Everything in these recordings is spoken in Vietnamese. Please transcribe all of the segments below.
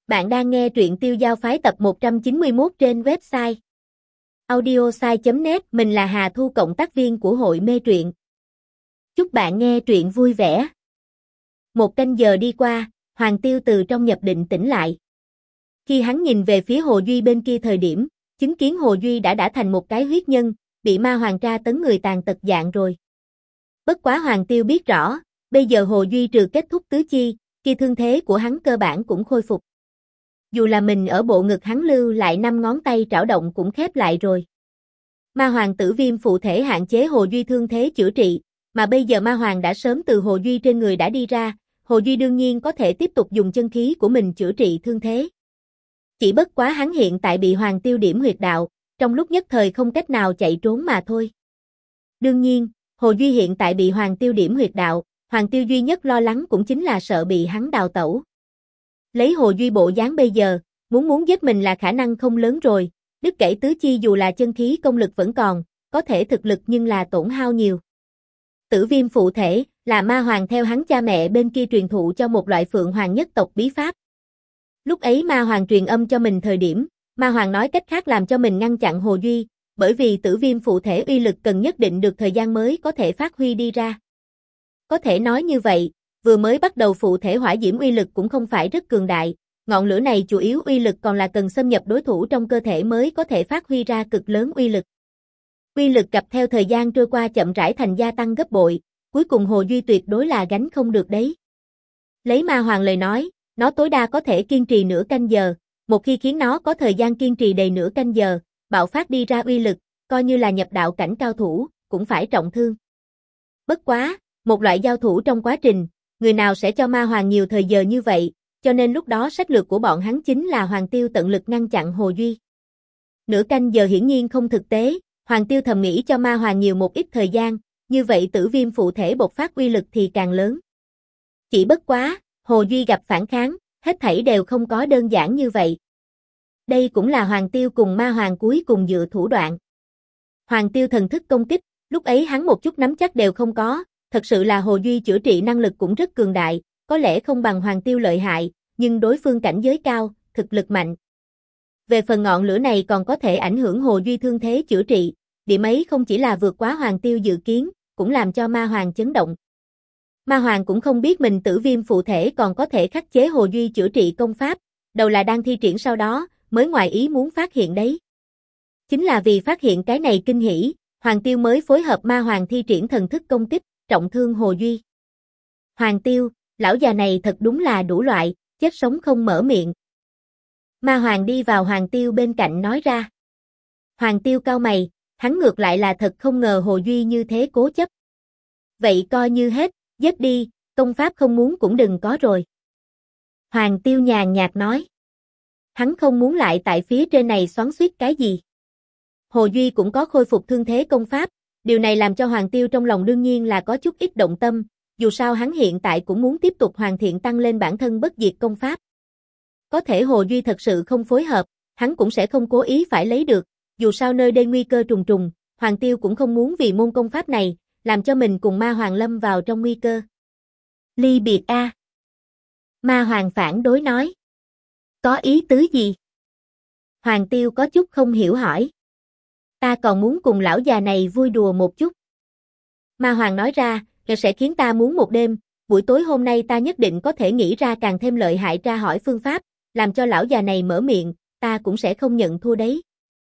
Bạn đang nghe truyện Tiêu Giao Phái tập 191 trên website audiosai.net. Mình là Hà Thu, cộng tác viên của hội mê truyện. Chúc bạn nghe truyện vui vẻ. Một canh giờ đi qua, Hoàng Tiêu từ trong nhập định tỉnh lại. Khi hắn nhìn về phía Hồ Duy bên kia thời điểm, chứng kiến Hồ Duy đã thành một cái huyết nhân, bị ma hoàng tra tấn người tàn tật dạng rồi. Bất quá Hoàng Tiêu biết rõ, bây giờ Hồ Duy trừ kết thúc tứ chi, kia thương thế của hắn cơ bản cũng khôi phục. Dù là mình ở bộ ngực hắn lưu lại 5 ngón tay trảo động cũng khép lại rồi. Ma hoàng tử viêm phụ thể hạn chế Hồ Duy thương thế chữa trị, mà bây giờ ma hoàng đã sớm từ Hồ Duy trên người đã đi ra, Hồ Duy đương nhiên có thể tiếp tục dùng chân khí của mình chữa trị thương thế. Chỉ bất quá hắn hiện tại bị Hoàng Tiêu điểm huyệt đạo, trong lúc nhất thời không cách nào chạy trốn mà thôi. Đương nhiên, Hồ Duy hiện tại bị Hoàng Tiêu điểm huyệt đạo, Hoàng Tiêu duy nhất lo lắng cũng chính là sợ bị hắn đào tẩu. Lấy Hồ Duy bộ dáng bây giờ, muốn giết mình là khả năng không lớn rồi, đứt gãy tứ chi dù là chân khí công lực vẫn còn, có thể thực lực nhưng là tổn hao nhiều. Tử viêm phụ thể, là ma hoàng theo hắn cha mẹ bên kia truyền thụ cho một loại phượng hoàng nhất tộc bí pháp. Lúc ấy ma hoàng truyền âm cho mình thời điểm, ma hoàng nói cách khác làm cho mình ngăn chặn Hồ Duy, bởi vì tử viêm phụ thể uy lực cần nhất định được thời gian mới có thể phát huy đi ra. Có thể nói như vậy, vừa mới bắt đầu phụ thể hỏa diễm uy lực cũng không phải rất cường đại, ngọn lửa này chủ yếu uy lực còn là cần xâm nhập đối thủ trong cơ thể mới có thể phát huy ra cực lớn uy lực. Uy lực gặp theo thời gian trôi qua chậm rãi thành gia tăng gấp bội, cuối cùng Hồ Duy tuyệt đối là gánh không được đấy. Lấy ma hoàng lời nói, nó tối đa có thể kiên trì nửa canh giờ, một khi khiến nó có thời gian kiên trì đầy nửa canh giờ, bạo phát đi ra uy lực, coi như là nhập đạo cảnh cao thủ, cũng phải trọng thương. Bất quá, một loại giao thủ trong quá trình, người nào sẽ cho ma hoàng nhiều thời giờ như vậy, cho nên lúc đó sách lược của bọn hắn chính là Hoàng Tiêu tận lực ngăn chặn Hồ Duy. Nửa canh giờ hiển nhiên không thực tế, Hoàng Tiêu thầm nghĩ cho ma hoàng nhiều một ít thời gian, như vậy tử viêm phụ thể bộc phát uy lực thì càng lớn. Chỉ bất quá, Hồ Duy gặp phản kháng, hết thảy đều không có đơn giản như vậy. Đây cũng là Hoàng Tiêu cùng ma hoàng cuối cùng dựa thủ đoạn. Hoàng Tiêu thần thức công kích, lúc ấy hắn một chút nắm chắc đều không có, thật sự là Hồ Duy chữa trị năng lực cũng rất cường đại, có lẽ không bằng Hoàng Tiêu lợi hại, nhưng đối phương cảnh giới cao, thực lực mạnh. Về phần ngọn lửa này còn có thể ảnh hưởng Hồ Duy thương thế chữa trị, điểm ấy không chỉ là vượt quá Hoàng Tiêu dự kiến, cũng làm cho ma hoàng chấn động. Ma hoàng cũng không biết mình tử viêm phụ thể còn có thể khắc chế Hồ Duy chữa trị công pháp, đầu là đang thi triển sau đó, mới ngoài ý muốn phát hiện đấy. Chính là vì phát hiện cái này kinh hỉ, Hoàng Tiêu mới phối hợp ma hoàng thi triển thần thức công kích, trọng thương Hồ Duy. Hoàng Tiêu, lão già này thật đúng là đủ loại, chết sống không mở miệng. Ma hoàng đi vào Hoàng Tiêu bên cạnh nói ra. Hoàng Tiêu cau mày, hắn ngược lại là thật không ngờ Hồ Duy như thế cố chấp. Vậy coi như hết, giết đi, công pháp không muốn cũng đừng có rồi. Hoàng Tiêu nhàn nhạt nói. Hắn không muốn lại tại phía trên này xoắn xuýt cái gì. Hồ Duy cũng có khôi phục thương thế công pháp, điều này làm cho Hoàng Tiêu trong lòng đương nhiên là có chút ít động tâm, dù sao hắn hiện tại cũng muốn tiếp tục hoàn thiện tăng lên bản thân bất diệt công pháp. Có thể Hồ Duy thật sự không phối hợp, hắn cũng sẽ không cố ý phải lấy được, dù sao nơi đây nguy cơ trùng trùng, Hoàng Tiêu cũng không muốn vì môn công pháp này, làm cho mình cùng ma hoàng lâm vào trong nguy cơ. Ly biệt a. Ma hoàng phản đối nói. Có ý tứ gì? Hoàng Tiêu có chút không hiểu hỏi. Ta còn muốn cùng lão già này vui đùa một chút. Ma hoàng nói ra, sẽ khiến ta muốn một đêm, buổi tối hôm nay ta nhất định có thể nghĩ ra càng thêm lợi hại tra hỏi phương pháp, làm cho lão già này mở miệng, ta cũng sẽ không nhận thua đấy.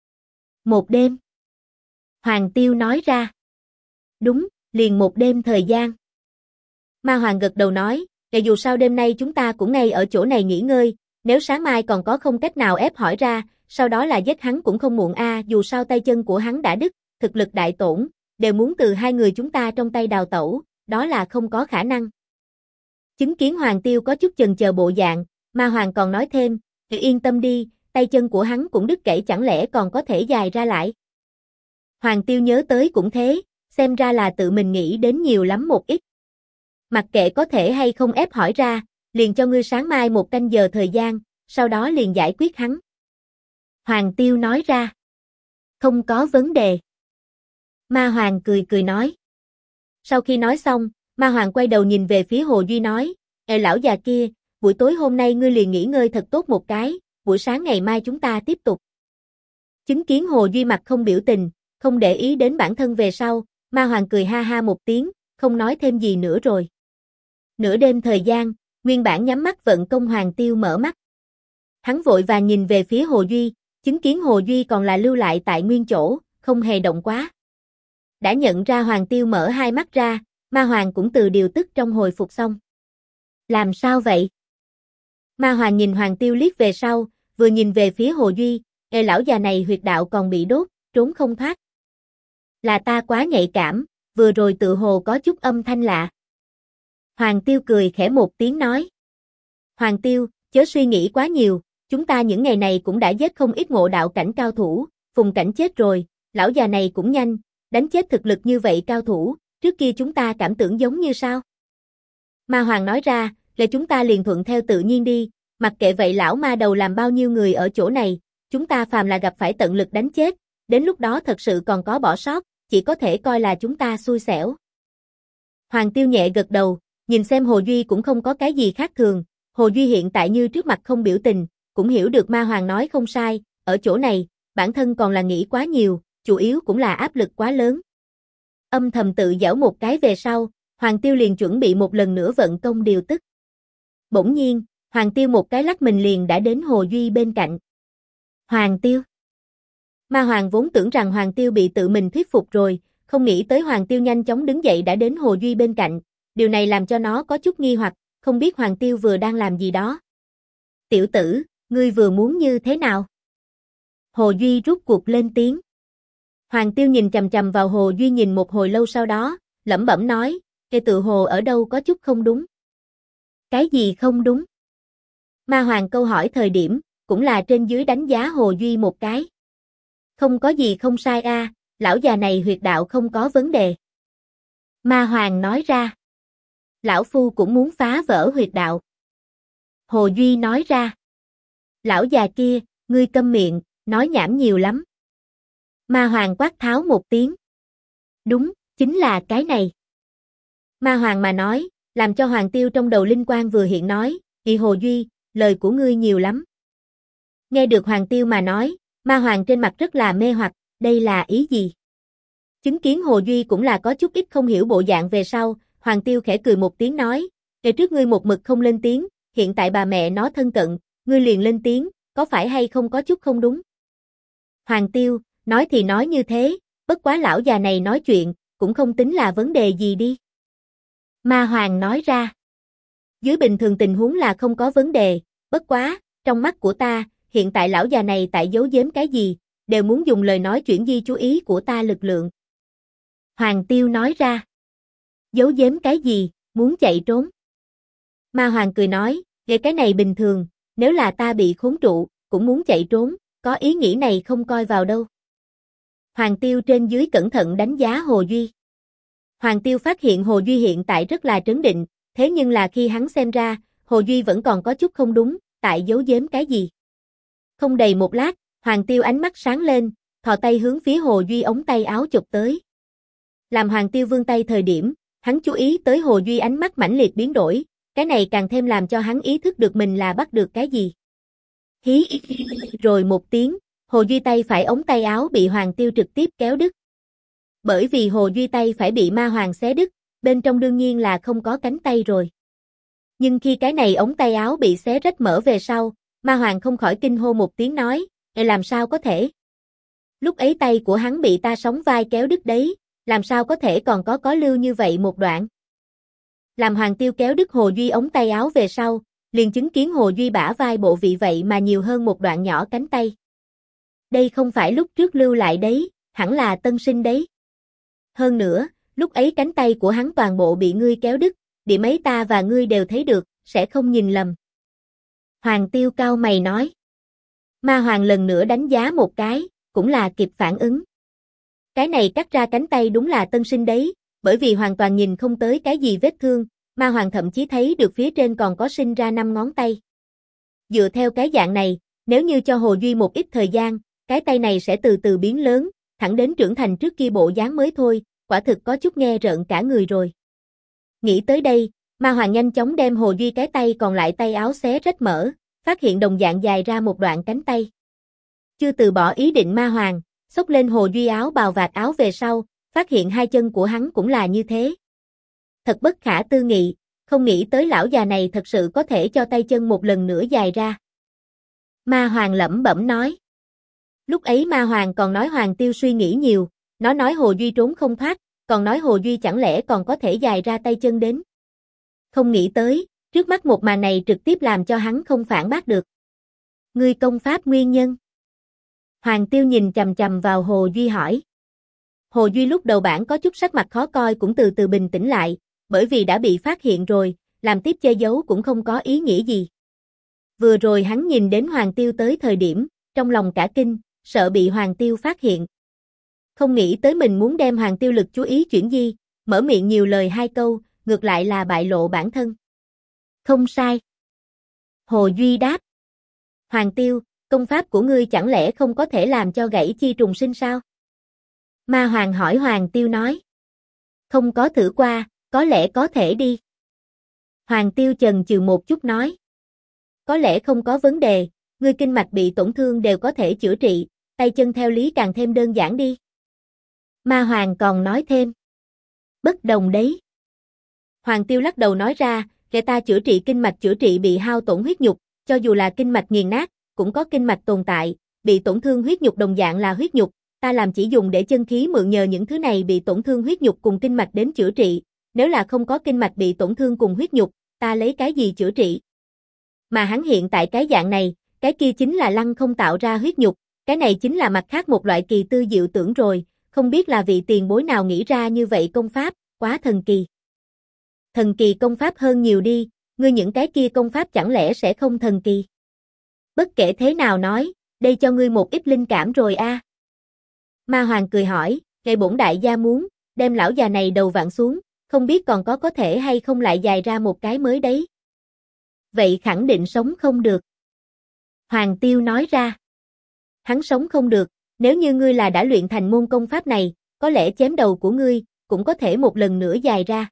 Một đêm. Hoàng Tiêu nói ra. Đúng, liền một đêm thời gian. Ma hoàng gật đầu nói, dù sao đêm nay chúng ta cũng ngay ở chỗ này nghỉ ngơi, nếu sáng mai còn có không cách nào ép hỏi ra, sau đó là giết hắn cũng không muộn dù sao tay chân của hắn đã đứt, thực lực đại tổn, đều muốn từ hai người chúng ta trong tay đào tẩu, đó là không có khả năng. Chứng kiến Hoàng Tiêu có chút chần chờ bộ dạng, ma hoàng còn nói thêm, yên tâm đi, tay chân của hắn cũng đứt gãy chẳng lẽ còn có thể dài ra lại. Hoàng Tiêu nhớ tới cũng thế, xem ra là tự mình nghĩ đến nhiều lắm một ít. Mặc kệ có thể hay không ép hỏi ra, liền cho ngươi sáng mai một canh giờ thời gian, sau đó liền giải quyết hắn. Hoàng Tiêu nói ra. Không có vấn đề. Ma hoàng cười nói. Sau khi nói xong, ma hoàng quay đầu nhìn về phía Hồ Duy nói, lão già kia, buổi tối hôm nay ngươi liền nghỉ ngơi thật tốt một cái, buổi sáng ngày mai chúng ta tiếp tục. Chứng kiến Hồ Duy mặt không biểu tình, không để ý đến bản thân về sau, Ma Hoàng cười ha ha một tiếng, không nói thêm gì nữa rồi. Nửa đêm thời gian, nguyên bản nhắm mắt vận công Hoàng Tiêu mở mắt. Hắn vội vàng nhìn về phía Hồ Duy, chứng kiến Hồ Duy còn là lưu lại tại nguyên chỗ, không hề động quá. Đã nhận ra Hoàng Tiêu mở hai mắt ra, Ma Hoàng cũng từ điều tức trong hồi phục xong. Làm sao vậy? Ma Hoàng nhìn Hoàng Tiêu liếc về sau, vừa nhìn về phía Hồ Duy, lão già này huyệt đạo còn bị đốt, trốn không thoát. Là ta quá nhạy cảm, vừa rồi tự hồ có chút âm thanh lạ. Hoàng Tiêu cười khẽ một tiếng nói. Hoàng Tiêu, chớ suy nghĩ quá nhiều, chúng ta những ngày này cũng đã giết không ít ngộ đạo cảnh cao thủ, Phùng Cảnh chết rồi, lão già này cũng nhanh, đánh chết thực lực như vậy cao thủ, trước kia chúng ta cảm tưởng giống như sao? Ma Hoàng nói ra, là chúng ta liền thuận theo tự nhiên đi, mặc kệ vậy lão ma đầu làm bao nhiêu người ở chỗ này, chúng ta phàm là gặp phải tận lực đánh chết, đến lúc đó thật sự còn có bỏ sót, chỉ có thể coi là chúng ta xui xẻo. Hoàng Tiêu nhẹ gật đầu, nhìn xem Hồ Duy cũng không có cái gì khác thường, Hồ Duy hiện tại như trước mặt không biểu tình, cũng hiểu được Ma Hoàng nói không sai, ở chỗ này, bản thân còn là nghĩ quá nhiều, chủ yếu cũng là áp lực quá lớn. Âm thầm tự giễu một cái về sau, Hoàng Tiêu liền chuẩn bị một lần nữa vận công điều tức. Bỗng nhiên, Hoàng Tiêu một cái lắc mình liền đã đến Hồ Duy bên cạnh. Hoàng Tiêu. Ma Hoàng vốn tưởng rằng Hoàng Tiêu bị tự mình thuyết phục rồi, không nghĩ tới Hoàng Tiêu nhanh chóng đứng dậy đã đến Hồ Duy bên cạnh, điều này làm cho nó có chút nghi hoặc, không biết Hoàng Tiêu vừa đang làm gì đó. Tiểu tử, ngươi vừa muốn như thế nào? Hồ Duy rút cuộc lên tiếng. Hoàng Tiêu nhìn chằm chằm vào Hồ Duy nhìn một hồi lâu sau đó, lẩm bẩm nói, cái tự hồ ở đâu có chút không đúng. Cái gì không đúng? Ma Hoàng câu hỏi thời điểm, cũng là trên dưới đánh giá Hồ Duy một cái. Không có gì không sai a, lão già này huyệt đạo không có vấn đề. Ma Hoàng nói ra. Lão Phu cũng muốn phá vỡ huyệt đạo. Hồ Duy nói ra. Lão già kia, ngươi câm miệng, nói nhảm nhiều lắm. Ma Hoàng quát tháo một tiếng. Đúng, chính là cái này. Ma Hoàng mà nói, làm cho Hoàng Tiêu trong đầu linh quang vừa hiện nói, Hồ Duy, lời của ngươi nhiều lắm. Nghe được Hoàng Tiêu mà nói, Ma Hoàng trên mặt rất là mê hoặc, đây là ý gì? Chứng kiến Hồ Duy cũng là có chút ít không hiểu bộ dạng về sau, Hoàng Tiêu khẽ cười một tiếng nói, ngày trước ngươi một mực không lên tiếng, hiện tại bà mẹ nó thân cận, ngươi liền lên tiếng, có phải hay không có chút không đúng? Hoàng Tiêu, nói thì nói như thế, bất quá lão già này nói chuyện, cũng không tính là vấn đề gì đi. Ma Hoàng nói ra. Dưới bình thường tình huống là không có vấn đề, bất quá, trong mắt của ta, hiện tại lão già này tại giấu giếm cái gì, đều muốn dùng lời nói chuyển di chú ý của ta lực lượng. Hoàng Tiêu nói ra. Giấu giếm cái gì, muốn chạy trốn. Ma Hoàng cười nói, về cái này bình thường, nếu là ta bị khốn trụ, cũng muốn chạy trốn, có ý nghĩ này không coi vào đâu. Hoàng Tiêu trên dưới cẩn thận đánh giá Hồ Duy. Hoàng Tiêu phát hiện Hồ Duy hiện tại rất là trấn định, thế nhưng là khi hắn xem ra, Hồ Duy vẫn còn có chút không đúng, tại giấu giếm cái gì. Không đầy một lát, Hoàng Tiêu ánh mắt sáng lên, thò tay hướng phía Hồ Duy ống tay áo chụp tới. Làm Hoàng Tiêu vươn tay thời điểm, hắn chú ý tới Hồ Duy ánh mắt mãnh liệt biến đổi, cái này càng thêm làm cho hắn ý thức được mình là bắt được cái gì. Hí rồi một tiếng, Hồ Duy tay phải ống tay áo bị Hoàng Tiêu trực tiếp kéo đứt. Bởi vì Hồ Duy tay phải bị Ma Hoàng xé đứt, bên trong đương nhiên là không có cánh tay rồi. Nhưng khi cái này ống tay áo bị xé rách mở về sau, Ma Hoàng không khỏi kinh hô một tiếng nói, làm sao có thể? Lúc ấy tay của hắn bị ta sóng vai kéo đứt đấy, làm sao có thể còn có lưu như vậy một đoạn? Làm Hoàng Tiêu kéo đứt Hồ Duy ống tay áo về sau, liền chứng kiến Hồ Duy bả vai bộ vị vậy mà nhiều hơn một đoạn nhỏ cánh tay. Đây không phải lúc trước lưu lại đấy, hẳn là tân sinh đấy. Hơn nữa, lúc ấy cánh tay của hắn toàn bộ bị ngươi kéo đứt, điểm ấy ta và ngươi đều thấy được, sẽ không nhìn lầm. Hoàng Tiêu cau mày nói. Ma Hoàng lần nữa đánh giá một cái, cũng là kịp phản ứng. Cái này cắt ra cánh tay đúng là tân sinh đấy, bởi vì hoàn toàn nhìn không tới cái gì vết thương, Ma Hoàng thậm chí thấy được phía trên còn có sinh ra 5 ngón tay. Dựa theo cái dạng này, nếu như cho Hồ Duy một ít thời gian, cái tay này sẽ từ từ biến lớn, thẳng đến trưởng thành trước kia bộ dáng mới thôi, quả thực có chút nghe rợn cả người rồi. Nghĩ tới đây, Ma Hoàng nhanh chóng đem Hồ Duy cái tay còn lại tay áo xé rách mở, phát hiện đồng dạng dài ra một đoạn cánh tay. Chưa từ bỏ ý định Ma Hoàng, xốc lên Hồ Duy áo bào vạt áo về sau, phát hiện hai chân của hắn cũng là như thế. Thật bất khả tư nghị, không nghĩ tới lão già này thật sự có thể cho tay chân một lần nữa dài ra. Ma Hoàng lẩm bẩm nói. Lúc ấy Ma Hoàng còn nói Hoàng Tiêu suy nghĩ nhiều, nó nói Hồ Duy trốn không thoát, còn nói Hồ Duy chẳng lẽ còn có thể dài ra tay chân đến. Không nghĩ tới, trước mắt một màn này trực tiếp làm cho hắn không phản bác được. Ngươi công pháp nguyên nhân. Hoàng Tiêu nhìn chằm chằm vào Hồ Duy hỏi. Hồ Duy lúc đầu bản có chút sắc mặt khó coi cũng từ từ bình tĩnh lại, bởi vì đã bị phát hiện rồi, làm tiếp che giấu cũng không có ý nghĩa gì. Vừa rồi hắn nhìn đến Hoàng Tiêu tới thời điểm, trong lòng cả kinh, sợ bị Hoàng Tiêu phát hiện. Không nghĩ tới mình muốn đem Hoàng Tiêu lực chú ý chuyển di, mở miệng nhiều lời hai câu, ngược lại là bại lộ bản thân. Không sai. Hồ Duy đáp. Hoàng Tiêu, công pháp của ngươi chẳng lẽ không có thể làm cho gãy chi trùng sinh sao? Ma Hoàng hỏi Hoàng Tiêu nói. Không có thử qua, có lẽ có thể đi. Hoàng Tiêu chần chừ một chút nói. Có lẽ không có vấn đề, ngươi kinh mạch bị tổn thương đều có thể chữa trị, tay chân theo lý càng thêm đơn giản đi. Ma Hoàng còn nói thêm. Bất đồng đấy. Hoàng Tiêu lắc đầu nói ra, để ta chữa trị kinh mạch chữa trị bị hao tổn huyết nhục, cho dù là kinh mạch nghiền nát, cũng có kinh mạch tồn tại, bị tổn thương huyết nhục đồng dạng là huyết nhục, ta làm chỉ dùng để chân khí mượn nhờ những thứ này bị tổn thương huyết nhục cùng kinh mạch đến chữa trị, nếu là không có kinh mạch bị tổn thương cùng huyết nhục, ta lấy cái gì chữa trị? Mà hắn hiện tại cái dạng này, cái kia chính là lăng không tạo ra huyết nhục, cái này chính là mặt khác một loại kỳ tư diệu tưởng rồi, không biết là vị tiền bối nào nghĩ ra như vậy công pháp, quá thần kỳ. Thần kỳ công pháp hơn nhiều đi, ngươi những cái kia công pháp chẳng lẽ sẽ không thần kỳ? Bất kể thế nào nói, đây cho ngươi một ít linh cảm rồi a. Ma Hoàng cười hỏi, ngày bổn đại gia muốn, đem lão già này đầu vặn xuống, không biết còn có thể hay không lại dài ra một cái mới đấy. Vậy khẳng định sống không được. Hoàng Tiêu nói ra. Hắn sống không được, nếu như ngươi là đã luyện thành môn công pháp này, có lẽ chém đầu của ngươi, cũng có thể một lần nữa dài ra.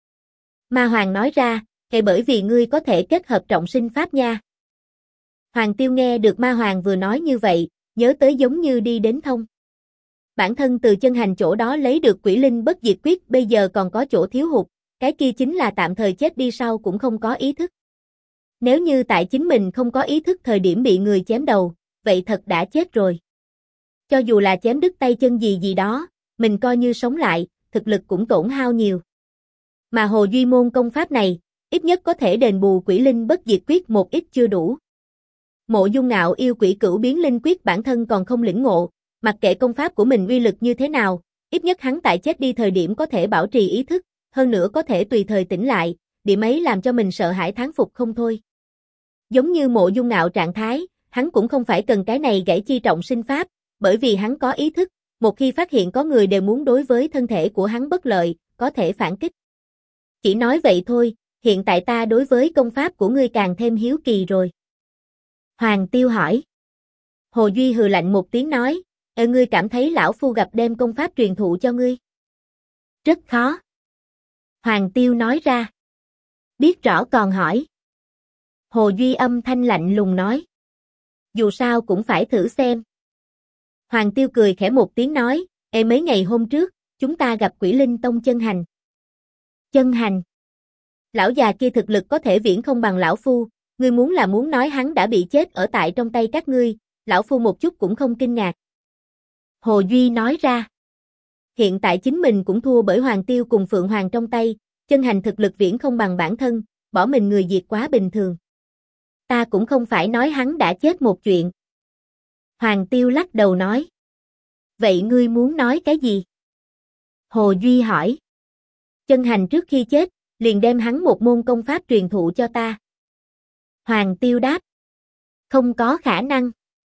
Ma Hoàng nói ra, hay bởi vì ngươi có thể kết hợp trọng sinh pháp nha. Hoàng Tiêu nghe được Ma Hoàng vừa nói như vậy, nhớ tới giống như đi đến thông. Bản thân từ chân hành chỗ đó lấy được quỷ linh bất diệt quyết bây giờ còn có chỗ thiếu hụt, cái kia chính là tạm thời chết đi sau cũng không có ý thức. Nếu như tại chính mình không có ý thức thời điểm bị người chém đầu, vậy thật đã chết rồi. Cho dù là chém đứt tay chân gì gì đó, mình coi như sống lại, thực lực cũng tổn hao nhiều. Mà Hồ Duy môn công pháp này, ít nhất có thể đền bù quỷ linh bất diệt quyết một ít chưa đủ. Mộ Dung Ngạo yêu quỷ cửu biến linh quyết bản thân còn không lĩnh ngộ, mặc kệ công pháp của mình uy lực như thế nào, ít nhất hắn tại chết đi thời điểm có thể bảo trì ý thức, hơn nữa có thể tùy thời tỉnh lại, điểm ấy làm cho mình sợ hãi thán phục không thôi. Giống như Mộ Dung Ngạo trạng thái, hắn cũng không phải cần cái này gãy chi trọng sinh pháp, bởi vì hắn có ý thức, một khi phát hiện có người đều muốn đối với thân thể của hắn bất lợi, có thể phản kích. Chỉ nói vậy thôi, hiện tại ta đối với công pháp của ngươi càng thêm hiếu kỳ rồi. Hoàng Tiêu hỏi. Hồ Duy hừ lạnh một tiếng nói, ngươi cảm thấy lão phu gặp đem công pháp truyền thụ cho ngươi? Rất khó. Hoàng Tiêu nói ra. Biết rõ còn hỏi. Hồ Duy âm thanh lạnh lùng nói. Dù sao cũng phải thử xem. Hoàng Tiêu cười khẽ một tiếng nói, mấy ngày hôm trước, chúng ta gặp Quỷ Linh Tông Chân Hành. Chân Hành. Lão già kia thực lực có thể viễn không bằng lão phu, ngươi muốn là muốn nói hắn đã bị chết ở tại trong tay các ngươi, lão phu một chút cũng không kinh ngạc. Hồ Duy nói ra. Hiện tại chính mình cũng thua bởi Hoàng Tiêu cùng Phượng Hoàng trong tay, Chân Hành thực lực viễn không bằng bản thân, bỏ mình người diệt quá bình thường. Ta cũng không phải nói hắn đã chết một chuyện. Hoàng Tiêu lắc đầu nói. Vậy ngươi muốn nói cái gì? Hồ Duy hỏi. Chân Hành trước khi chết, liền đem hắn một môn công pháp truyền thụ cho ta. Hoàng Tiêu đáp. Không có khả năng.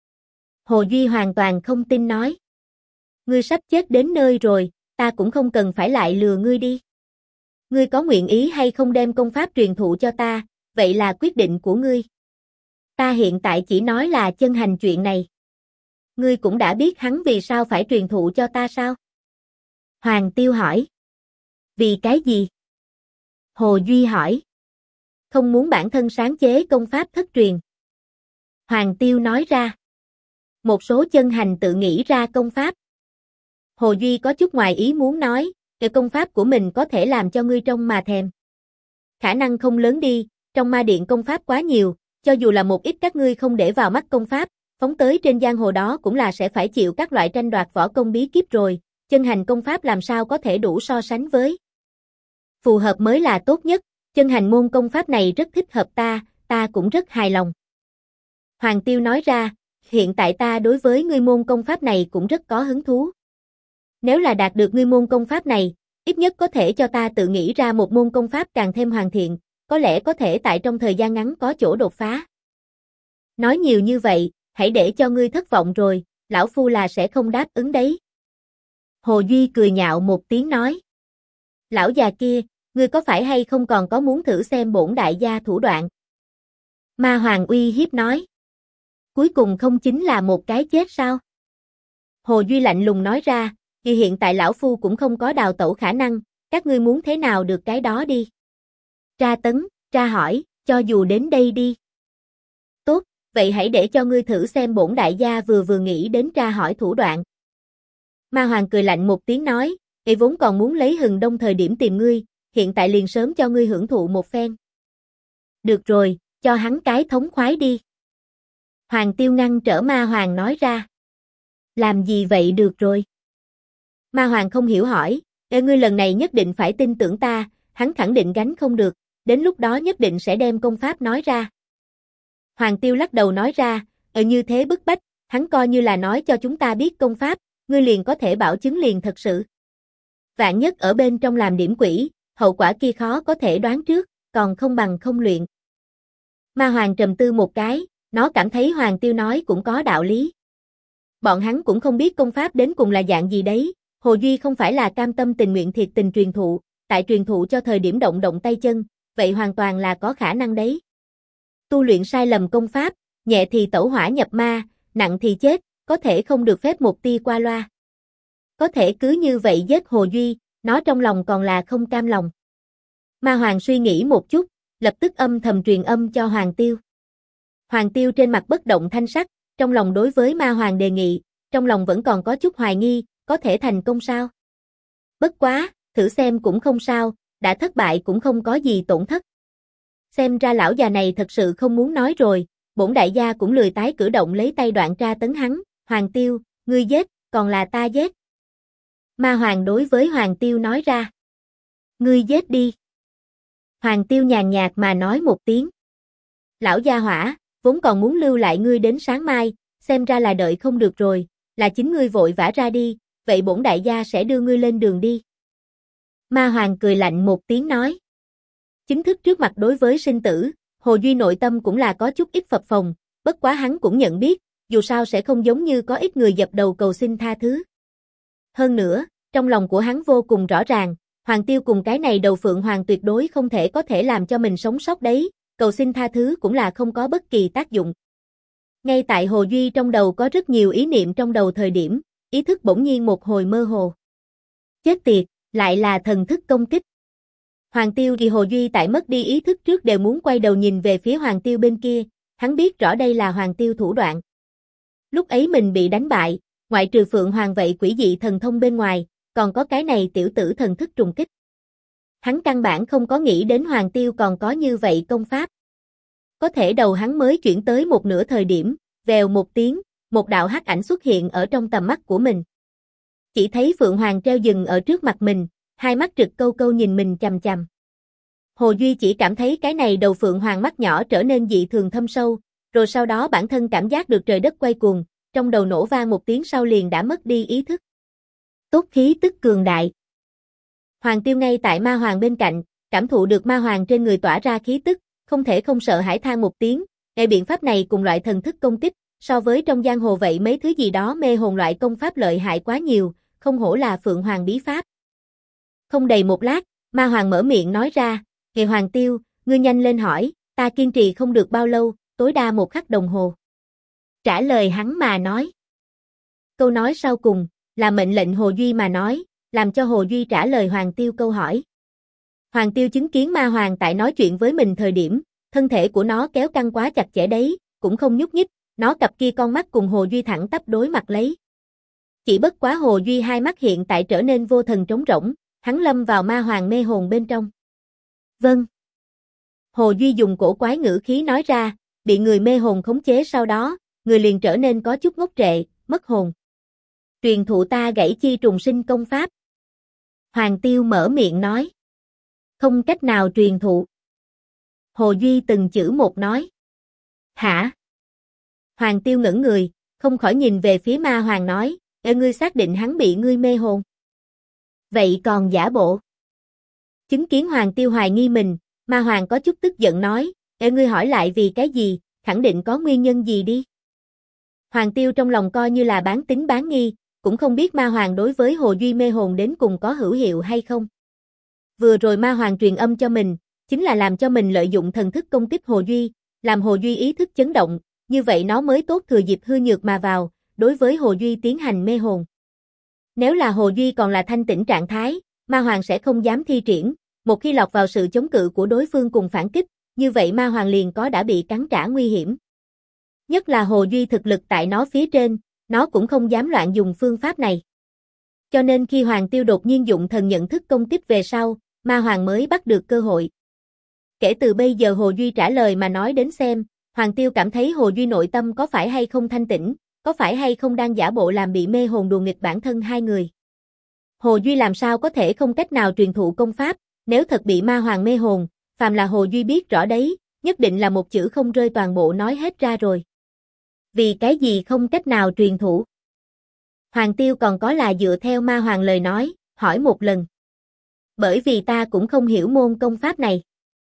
Hồ Duy hoàn toàn không tin nói. Ngươi sắp chết đến nơi rồi, ta cũng không cần phải lại lừa ngươi đi. Ngươi có nguyện ý hay không đem công pháp truyền thụ cho ta, vậy là quyết định của ngươi. Ta hiện tại chỉ nói là Chân Hành chuyện này. Ngươi cũng đã biết hắn vì sao phải truyền thụ cho ta sao? Hoàng Tiêu hỏi. Vì cái gì? Hồ Duy hỏi. không muốn bản thân sáng chế công pháp thất truyền. Hoàng Tiêu nói ra. Một số chân hành tự nghĩ ra công pháp. Hồ Duy có chút ngoài ý muốn nói, cái công pháp của mình có thể làm cho ngươi trông mà thèm. Khả năng không lớn đi, trong ma điện công pháp quá nhiều, cho dù là một ít các ngươi không để vào mắt công pháp, phóng tới trên giang hồ đó cũng là sẽ phải chịu các loại tranh đoạt võ công bí kíp rồi, chân hành công pháp làm sao có thể đủ so sánh với. Phù hợp mới là tốt nhất, chân hành môn công pháp này rất thích hợp ta cũng rất hài lòng. Hoàng Tiêu nói ra, hiện tại ta đối với ngươi môn công pháp này cũng rất có hứng thú. Nếu là đạt được ngươi môn công pháp này, ít nhất có thể cho ta tự nghĩ ra một môn công pháp càng thêm hoàn thiện, có lẽ có thể tại trong thời gian ngắn có chỗ đột phá. Nói nhiều như vậy, hãy để cho ngươi thất vọng rồi, lão phu là sẽ không đáp ứng đấy. Hồ Duy cười nhạo một tiếng nói. Lão già kia, ngươi có phải hay không còn có muốn thử xem bổn đại gia thủ đoạn? Ma Hoàng uy hiếp nói. Cuối cùng không chính là một cái chết sao? Hồ Duy lạnh lùng nói ra, vì hiện tại lão phu cũng không có đào tẩu khả năng, các ngươi muốn thế nào được cái đó đi. Tra tấn, tra hỏi, cho dù đến đây đi. Tốt, vậy hãy để cho ngươi thử xem bổn đại gia vừa nghĩ đến tra hỏi thủ đoạn. Ma Hoàng cười lạnh một tiếng nói, y vốn còn muốn lấy hừng đông thời điểm tìm ngươi, hiện tại liền sớm cho ngươi hưởng thụ một phen. Được rồi, cho hắn cái thống khoái đi. Hoàng Tiêu ngăn trở Ma Hoàng nói ra. Làm gì vậy được rồi? Ma Hoàng không hiểu hỏi, ngươi lần này nhất định phải tin tưởng ta, hắn khẳng định gánh không được, đến lúc đó nhất định sẽ đem công pháp nói ra. Hoàng Tiêu lắc đầu nói ra, như thế bức bách, hắn coi như là nói cho chúng ta biết công pháp, ngươi liền có thể bảo chứng liền thật sự. Vạn nhất ở bên trong làm điểm quỷ, hậu quả kia khó có thể đoán trước, còn không bằng không luyện. Ma Hoàng trầm tư một cái, nó cảm thấy Hoàng Tiêu nói cũng có đạo lý. Bọn hắn cũng không biết công pháp đến cùng là dạng gì đấy, Hồ Duy không phải là cam tâm tình nguyện thiệt tình truyền thụ, tại truyền thụ cho thời điểm động tay chân, vậy hoàn toàn là có khả năng đấy. Tu luyện sai lầm công pháp, nhẹ thì tẩu hỏa nhập ma, nặng thì chết, có thể không được phép một tia qua loa. Có thể cứ như vậy giết Hồ Duy, nó trong lòng còn là không cam lòng. Ma Hoàng suy nghĩ một chút, lập tức âm thầm truyền âm cho Hoàng Tiêu. Hoàng Tiêu trên mặt bất động thanh sắc, trong lòng đối với Ma Hoàng đề nghị, trong lòng vẫn còn có chút hoài nghi, có thể thành công sao? Bất quá, thử xem cũng không sao, đã thất bại cũng không có gì tổn thất. Xem ra lão già này thật sự không muốn nói rồi, bổn đại gia cũng lười tái cử động lấy tay đoạn tra tấn hắn, Hoàng Tiêu, ngươi giết, còn là ta giết. Ma Hoàng đối với Hoàng Tiêu nói ra. Ngươi giết đi. Hoàng Tiêu nhàn nhạt mà nói một tiếng. Lão gia hỏa, vốn còn muốn lưu lại ngươi đến sáng mai, xem ra là đợi không được rồi, là chính ngươi vội vã ra đi, vậy bổn đại gia sẽ đưa ngươi lên đường đi. Ma Hoàng cười lạnh một tiếng nói. Chính thức trước mặt đối với sinh tử, Hồ Duy nội tâm cũng là có chút ít phập phồng, bất quá hắn cũng nhận biết, dù sao sẽ không giống như có ít người dập đầu cầu xin tha thứ. Hơn nữa, trong lòng của hắn vô cùng rõ ràng, Hoàng Tiêu cùng cái này đầu Phượng Hoàng tuyệt đối không thể có thể làm cho mình sống sót đấy, cầu xin tha thứ cũng là không có bất kỳ tác dụng. Ngay tại Hồ Duy trong đầu có rất nhiều ý niệm trong đầu thời điểm, ý thức bỗng nhiên một hồi mơ hồ. Chết tiệt, lại là thần thức công kích. Hoàng Tiêu vì Hồ Duy tại mất đi ý thức trước đều muốn quay đầu nhìn về phía Hoàng Tiêu bên kia, hắn biết rõ đây là Hoàng Tiêu thủ đoạn. Lúc ấy mình bị đánh bại, ngoại trừ Phượng Hoàng vậy quỷ dị thần thông bên ngoài, còn có cái này tiểu tử thần thức trùng kích. Hắn căn bản không có nghĩ đến Hoàng Tiêu còn có như vậy công pháp. Có thể đầu hắn mới chuyển tới một nửa thời điểm, vèo một tiếng, một đạo hắc ảnh xuất hiện ở trong tầm mắt của mình. Chỉ thấy Phượng Hoàng treo dừng ở trước mặt mình, hai mắt trực câu câu nhìn mình chằm chằm. Hồ Duy chỉ cảm thấy cái này đầu Phượng Hoàng mắt nhỏ trở nên dị thường thâm sâu, rồi sau đó bản thân cảm giác được trời đất quay cuồng, trong đầu nổ vang một tiếng sau liền đã mất đi ý thức. Tốt khí tức cường đại. Hoàng Tiêu ngay tại Ma Hoàng bên cạnh, cảm thụ được Ma Hoàng trên người tỏa ra khí tức, không thể không sợ hãi than một tiếng, biện pháp này cùng loại thần thức công kích, so với trong giang hồ vậy mấy thứ gì đó mê hồn loại công pháp lợi hại quá nhiều, không hổ là Phượng Hoàng bí pháp. Không đầy một lát, Ma Hoàng mở miệng nói ra, Hoàng Tiêu, ngươi nhanh lên hỏi, ta kiên trì không được bao lâu, tối đa 1 khắc đồng hồ. Trả lời hắn mà nói. Câu nói sau cùng, là mệnh lệnh Hồ Duy mà nói, làm cho Hồ Duy trả lời Hoàng Tiêu câu hỏi. Hoàng Tiêu chứng kiến ma hoàng tại nói chuyện với mình thời điểm, thân thể của nó kéo căng quá chặt chẽ đấy, cũng không nhúc nhích, nó cặp kia con mắt cùng Hồ Duy thẳng tắp đối mặt lấy. Chỉ bất quá Hồ Duy hai mắt hiện tại trở nên vô thần trống rỗng, hắn lâm vào ma hoàng mê hồn bên trong. Vâng. Hồ Duy dùng cổ quái ngữ khí nói ra, bị người mê hồn khống chế sau đó, người liền trở nên có chút ngốc trệ, mất hồn. Truyền thụ ta Gãy Chi Trùng Sinh công pháp. Hoàng Tiêu mở miệng nói. Không cách nào truyền thụ. Hồ Duy từng chữ một nói. Hả? Hoàng Tiêu ngẩn người, không khỏi nhìn về phía ma hoàng nói, ngươi xác định hắn bị ngươi mê hồn. Vậy còn giả bộ? Chứng kiến Hoàng Tiêu hoài nghi mình, ma hoàng có chút tức giận nói, ngươi hỏi lại vì cái gì, khẳng định có nguyên nhân gì đi. Hoàng Tiêu trong lòng coi như là bán tín bán nghi, cũng không biết ma hoàng đối với Hồ Duy mê hồn đến cùng có hữu hiệu hay không. Vừa rồi ma hoàng truyền âm cho mình, chính là làm cho mình lợi dụng thần thức công kích Hồ Duy, làm Hồ Duy ý thức chấn động, như vậy nó mới tốt thừa dịp hư nhược mà vào, đối với Hồ Duy tiến hành mê hồn. Nếu là Hồ Duy còn là thanh tĩnh trạng thái, ma hoàng sẽ không dám thi triển, một khi lọt vào sự chống cự của đối phương cùng phản kích, như vậy ma hoàng liền có đã bị cắn trả nguy hiểm. Nhất là Hồ Duy thực lực tại nó phía trên, nó cũng không dám loạn dùng phương pháp này. Cho nên khi Hoàng Tiêu đột nhiên dụng thần nhận thức công kích về sau, ma hoàng mới bắt được cơ hội. Kể từ bây giờ Hồ Duy trả lời mà nói đến xem, Hoàng Tiêu cảm thấy Hồ Duy nội tâm có phải hay không thanh tĩnh, có phải hay không đang giả bộ làm bị mê hồn đùa nghịch bản thân hai người. Hồ Duy làm sao có thể không cách nào truyền thụ công pháp, nếu thật bị ma hoàng mê hồn, phàm là Hồ Duy biết rõ đấy, nhất định là một chữ không rơi toàn bộ nói hết ra rồi. Vì cái gì không cách nào truyền thụ? Hoàng Tiêu còn có là dựa theo ma hoàng lời nói, hỏi một lần. Bởi vì ta cũng không hiểu môn công pháp này.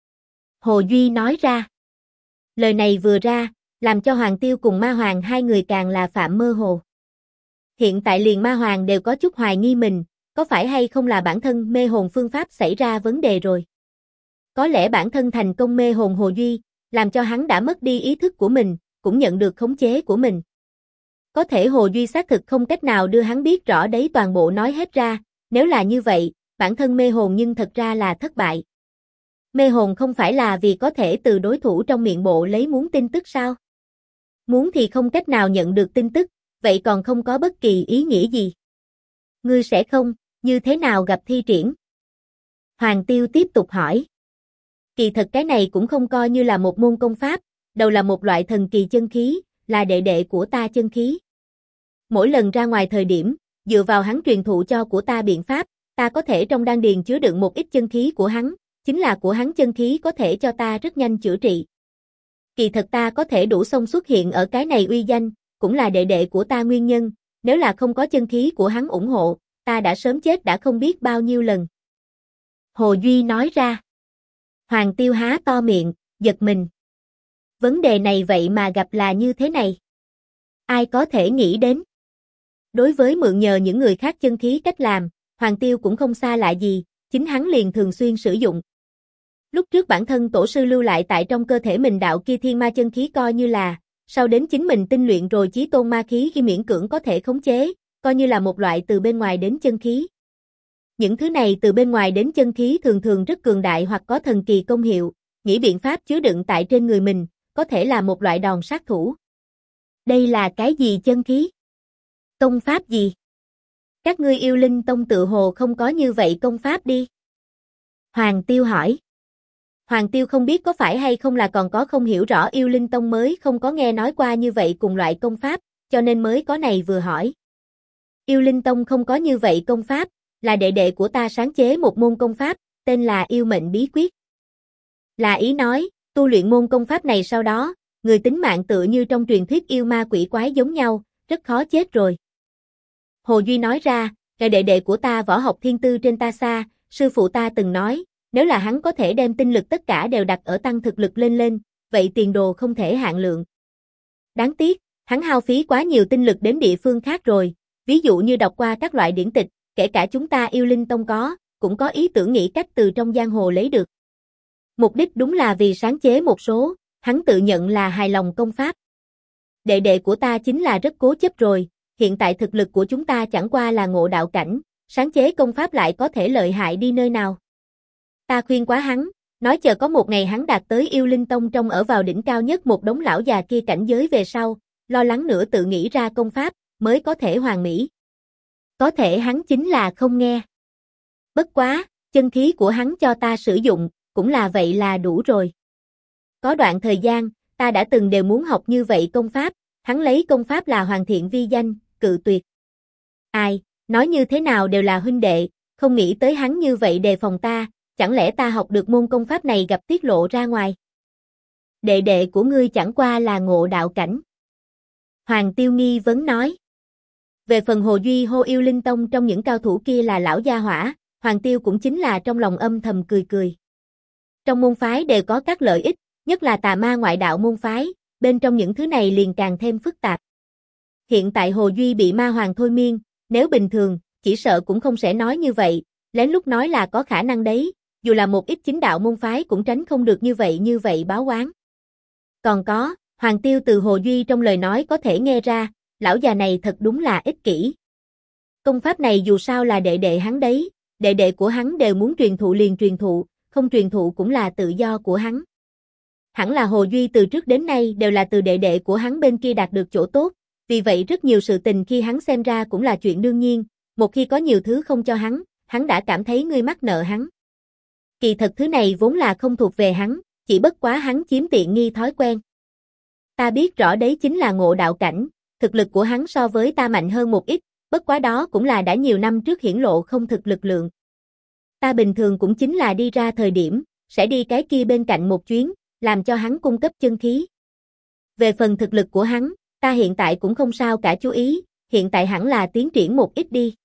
Hồ Duy nói ra. Lời này vừa ra, làm cho Hoàng Tiêu cùng ma hoàng hai người càng là phạm mơ hồ. Hiện tại liền ma hoàng đều có chút hoài nghi mình, có phải hay không là bản thân mê hồn phương pháp xảy ra vấn đề rồi. Có lẽ bản thân thành công mê hồn Hồ Duy, làm cho hắn đã mất đi ý thức của mình, cũng nhận được khống chế của mình. Có thể Hồ Duy xác thực không cách nào đưa hắn biết rõ đấy toàn bộ nói hết ra, nếu là như vậy, bản thân mê hồn nhưng thật ra là thất bại. Mê hồn không phải là vì có thể từ đối thủ trong miệng bộ lấy muốn tin tức sao? Muốn thì không cách nào nhận được tin tức, vậy còn không có bất kỳ ý nghĩa gì. Ngươi sẽ không, như thế nào gặp thi triển? Hoàng Tiêu tiếp tục hỏi. Kỳ thật cái này cũng không coi như là một môn công pháp, đầu là một loại thần kỳ chân khí, là đệ đệ của ta chân khí. Mỗi lần ra ngoài thời điểm, dựa vào hắn truyền thụ cho của ta biện pháp, ta có thể trong đan điền chứa đựng một ít chân khí của hắn, chính là của hắn chân khí có thể cho ta rất nhanh chữa trị. Kỳ thật ta có thể đủ xông xuất hiện ở cái này uy danh, cũng là đệ đệ của ta nguyên nhân, nếu là không có chân khí của hắn ủng hộ, ta đã sớm chết đã không biết bao nhiêu lần. Hồ Duy nói ra. Hoàng Tiêu há to miệng, giật mình. Vấn đề này vậy mà gặp là như thế này. Ai có thể nghĩ đến? Đối với mượn nhờ những người khác chân khí cách làm, Hoàng Tiêu cũng không xa lạ gì, chính hắn liền thường xuyên sử dụng. Lúc trước bản thân tổ sư lưu lại tại trong cơ thể mình đạo kia thiên ma chân khí coi như là, sau đến chính mình tinh luyện rồi chí tôn ma khí khi miễn cưỡng có thể khống chế, coi như là một loại từ bên ngoài đến chân khí. Những thứ này từ bên ngoài đến chân khí thường thường rất cường đại hoặc có thần kỳ công hiệu, nghĩ biện pháp chứa đựng tại trên người mình, có thể là một loại đòn sát thủ. Đây là cái gì chân khí? Công pháp gì? Các ngươi Yêu Linh Tông tự hồ không có như vậy công pháp đi. Hoàng Tiêu hỏi. Hoàng Tiêu không biết có phải hay không là còn có không hiểu rõ Yêu Linh Tông mới không có nghe nói qua như vậy cùng loại công pháp, cho nên mới có này vừa hỏi. Yêu Linh Tông không có như vậy công pháp, là đệ đệ của ta sáng chế một môn công pháp, tên là Yêu Mệnh Bí Quyết. Là ý nói, tu luyện môn công pháp này sau đó, người tính mạng tựa như trong truyền thuyết yêu ma quỷ quái giống nhau, rất khó chết rồi. Hồ Duy nói ra, là đệ đệ của ta võ học thiên tư trên ta xa, sư phụ ta từng nói, nếu là hắn có thể đem tinh lực tất cả đều đặt ở tăng thực lực lên, vậy tiền đồ không thể hạn lượng. Đáng tiếc, hắn hao phí quá nhiều tinh lực đến địa phương khác rồi, ví dụ như đọc qua các loại điển tịch, kể cả chúng ta Yêu Linh Tông cũng có ý tưởng nghĩ cách từ trong giang hồ lấy được. Mục đích đúng là vì sáng chế một số, hắn tự nhận là hài lòng công pháp. Đệ đệ của ta chính là rất cố chấp rồi, hiện tại thực lực của chúng ta chẳng qua là ngộ đạo cảnh, sáng chế công pháp lại có thể lợi hại đi nơi nào. Ta khuyên quá hắn, nói chờ có một ngày hắn đạt tới Yêu Linh Tông trong ở vào đỉnh cao nhất một đống lão già kia cảnh giới về sau, lo lắng nữa tự nghĩ ra công pháp, mới có thể hoàn mỹ. Có thể hắn chính là không nghe. Bất quá, chân khí của hắn cho ta sử dụng, cũng là vậy là đủ rồi. Có đoạn thời gian, ta đã từng đều muốn học như vậy công pháp, hắn lấy công pháp là hoàn thiện vi danh, cự tuyệt. Ai, nói như thế nào đều là huynh đệ, không nghĩ tới hắn như vậy đề phòng ta, chẳng lẽ ta học được môn công pháp này gặp tiết lộ ra ngoài. Đệ đệ của ngươi chẳng qua là ngộ đạo cảnh. Hoàng Tiêu nghi vấn nói. Về phần Hồ Duy hô Yêu Linh Tông trong những cao thủ kia là lão gia hỏa, Hoàng Tiêu cũng chính là trong lòng âm thầm cười cười. Trong môn phái đều có các lợi ích, nhất là tà ma ngoại đạo môn phái, bên trong những thứ này liền càng thêm phức tạp. Hiện tại Hồ Duy bị ma hoàng thôi miên, nếu bình thường, chỉ sợ cũng không sẽ nói như vậy, lén lút nói là có khả năng đấy, dù là một ít chính đạo môn phái cũng tránh không được như vậy báo oán. Còn có, Hoàng Tiêu từ Hồ Duy trong lời nói có thể nghe ra, lão già này thật đúng là ích kỷ. Công pháp này dù sao là đệ đệ hắn đấy, đệ đệ của hắn đều muốn truyền thụ liền truyền thụ, không truyền thụ cũng là tự do của hắn. Hẳn là Hồ Duy từ trước đến nay đều là từ đệ đệ của hắn bên kia đạt được chỗ tốt, vì vậy rất nhiều sự tình khi hắn xem ra cũng là chuyện đương nhiên, một khi có nhiều thứ không cho hắn đã cảm thấy ngươi mắc nợ hắn. Kỳ thật thứ này vốn là không thuộc về hắn, chỉ bất quá hắn chiếm tiện nghi thói quen. Ta biết rõ đấy chính là ngộ đạo cảnh, thực lực của hắn so với ta mạnh hơn một ít, bất quá đó cũng là đã nhiều năm trước hiển lộ không thực lực lượng. Ta bình thường cũng chính là đi ra thời điểm, sẽ đi cái kia bên cạnh một chuyến, làm cho hắn cung cấp chân khí. Về phần thực lực của hắn, ta hiện tại cũng không sao cả chú ý, hiện tại hẳn là tiến triển một ít đi.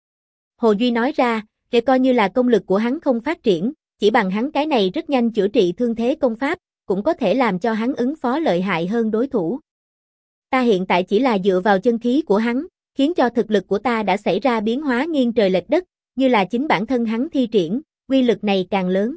Hồ Duy nói ra, để coi như là công lực của hắn không phát triển, chỉ bằng hắn cái này rất nhanh chữa trị thương thế công pháp, cũng có thể làm cho hắn ứng phó lợi hại hơn đối thủ. Ta hiện tại chỉ là dựa vào chân khí của hắn, khiến cho thực lực của ta đã xảy ra biến hóa nghiêng trời lệch đất, như là chính bản thân hắn thi triển, uy lực này càng lớn.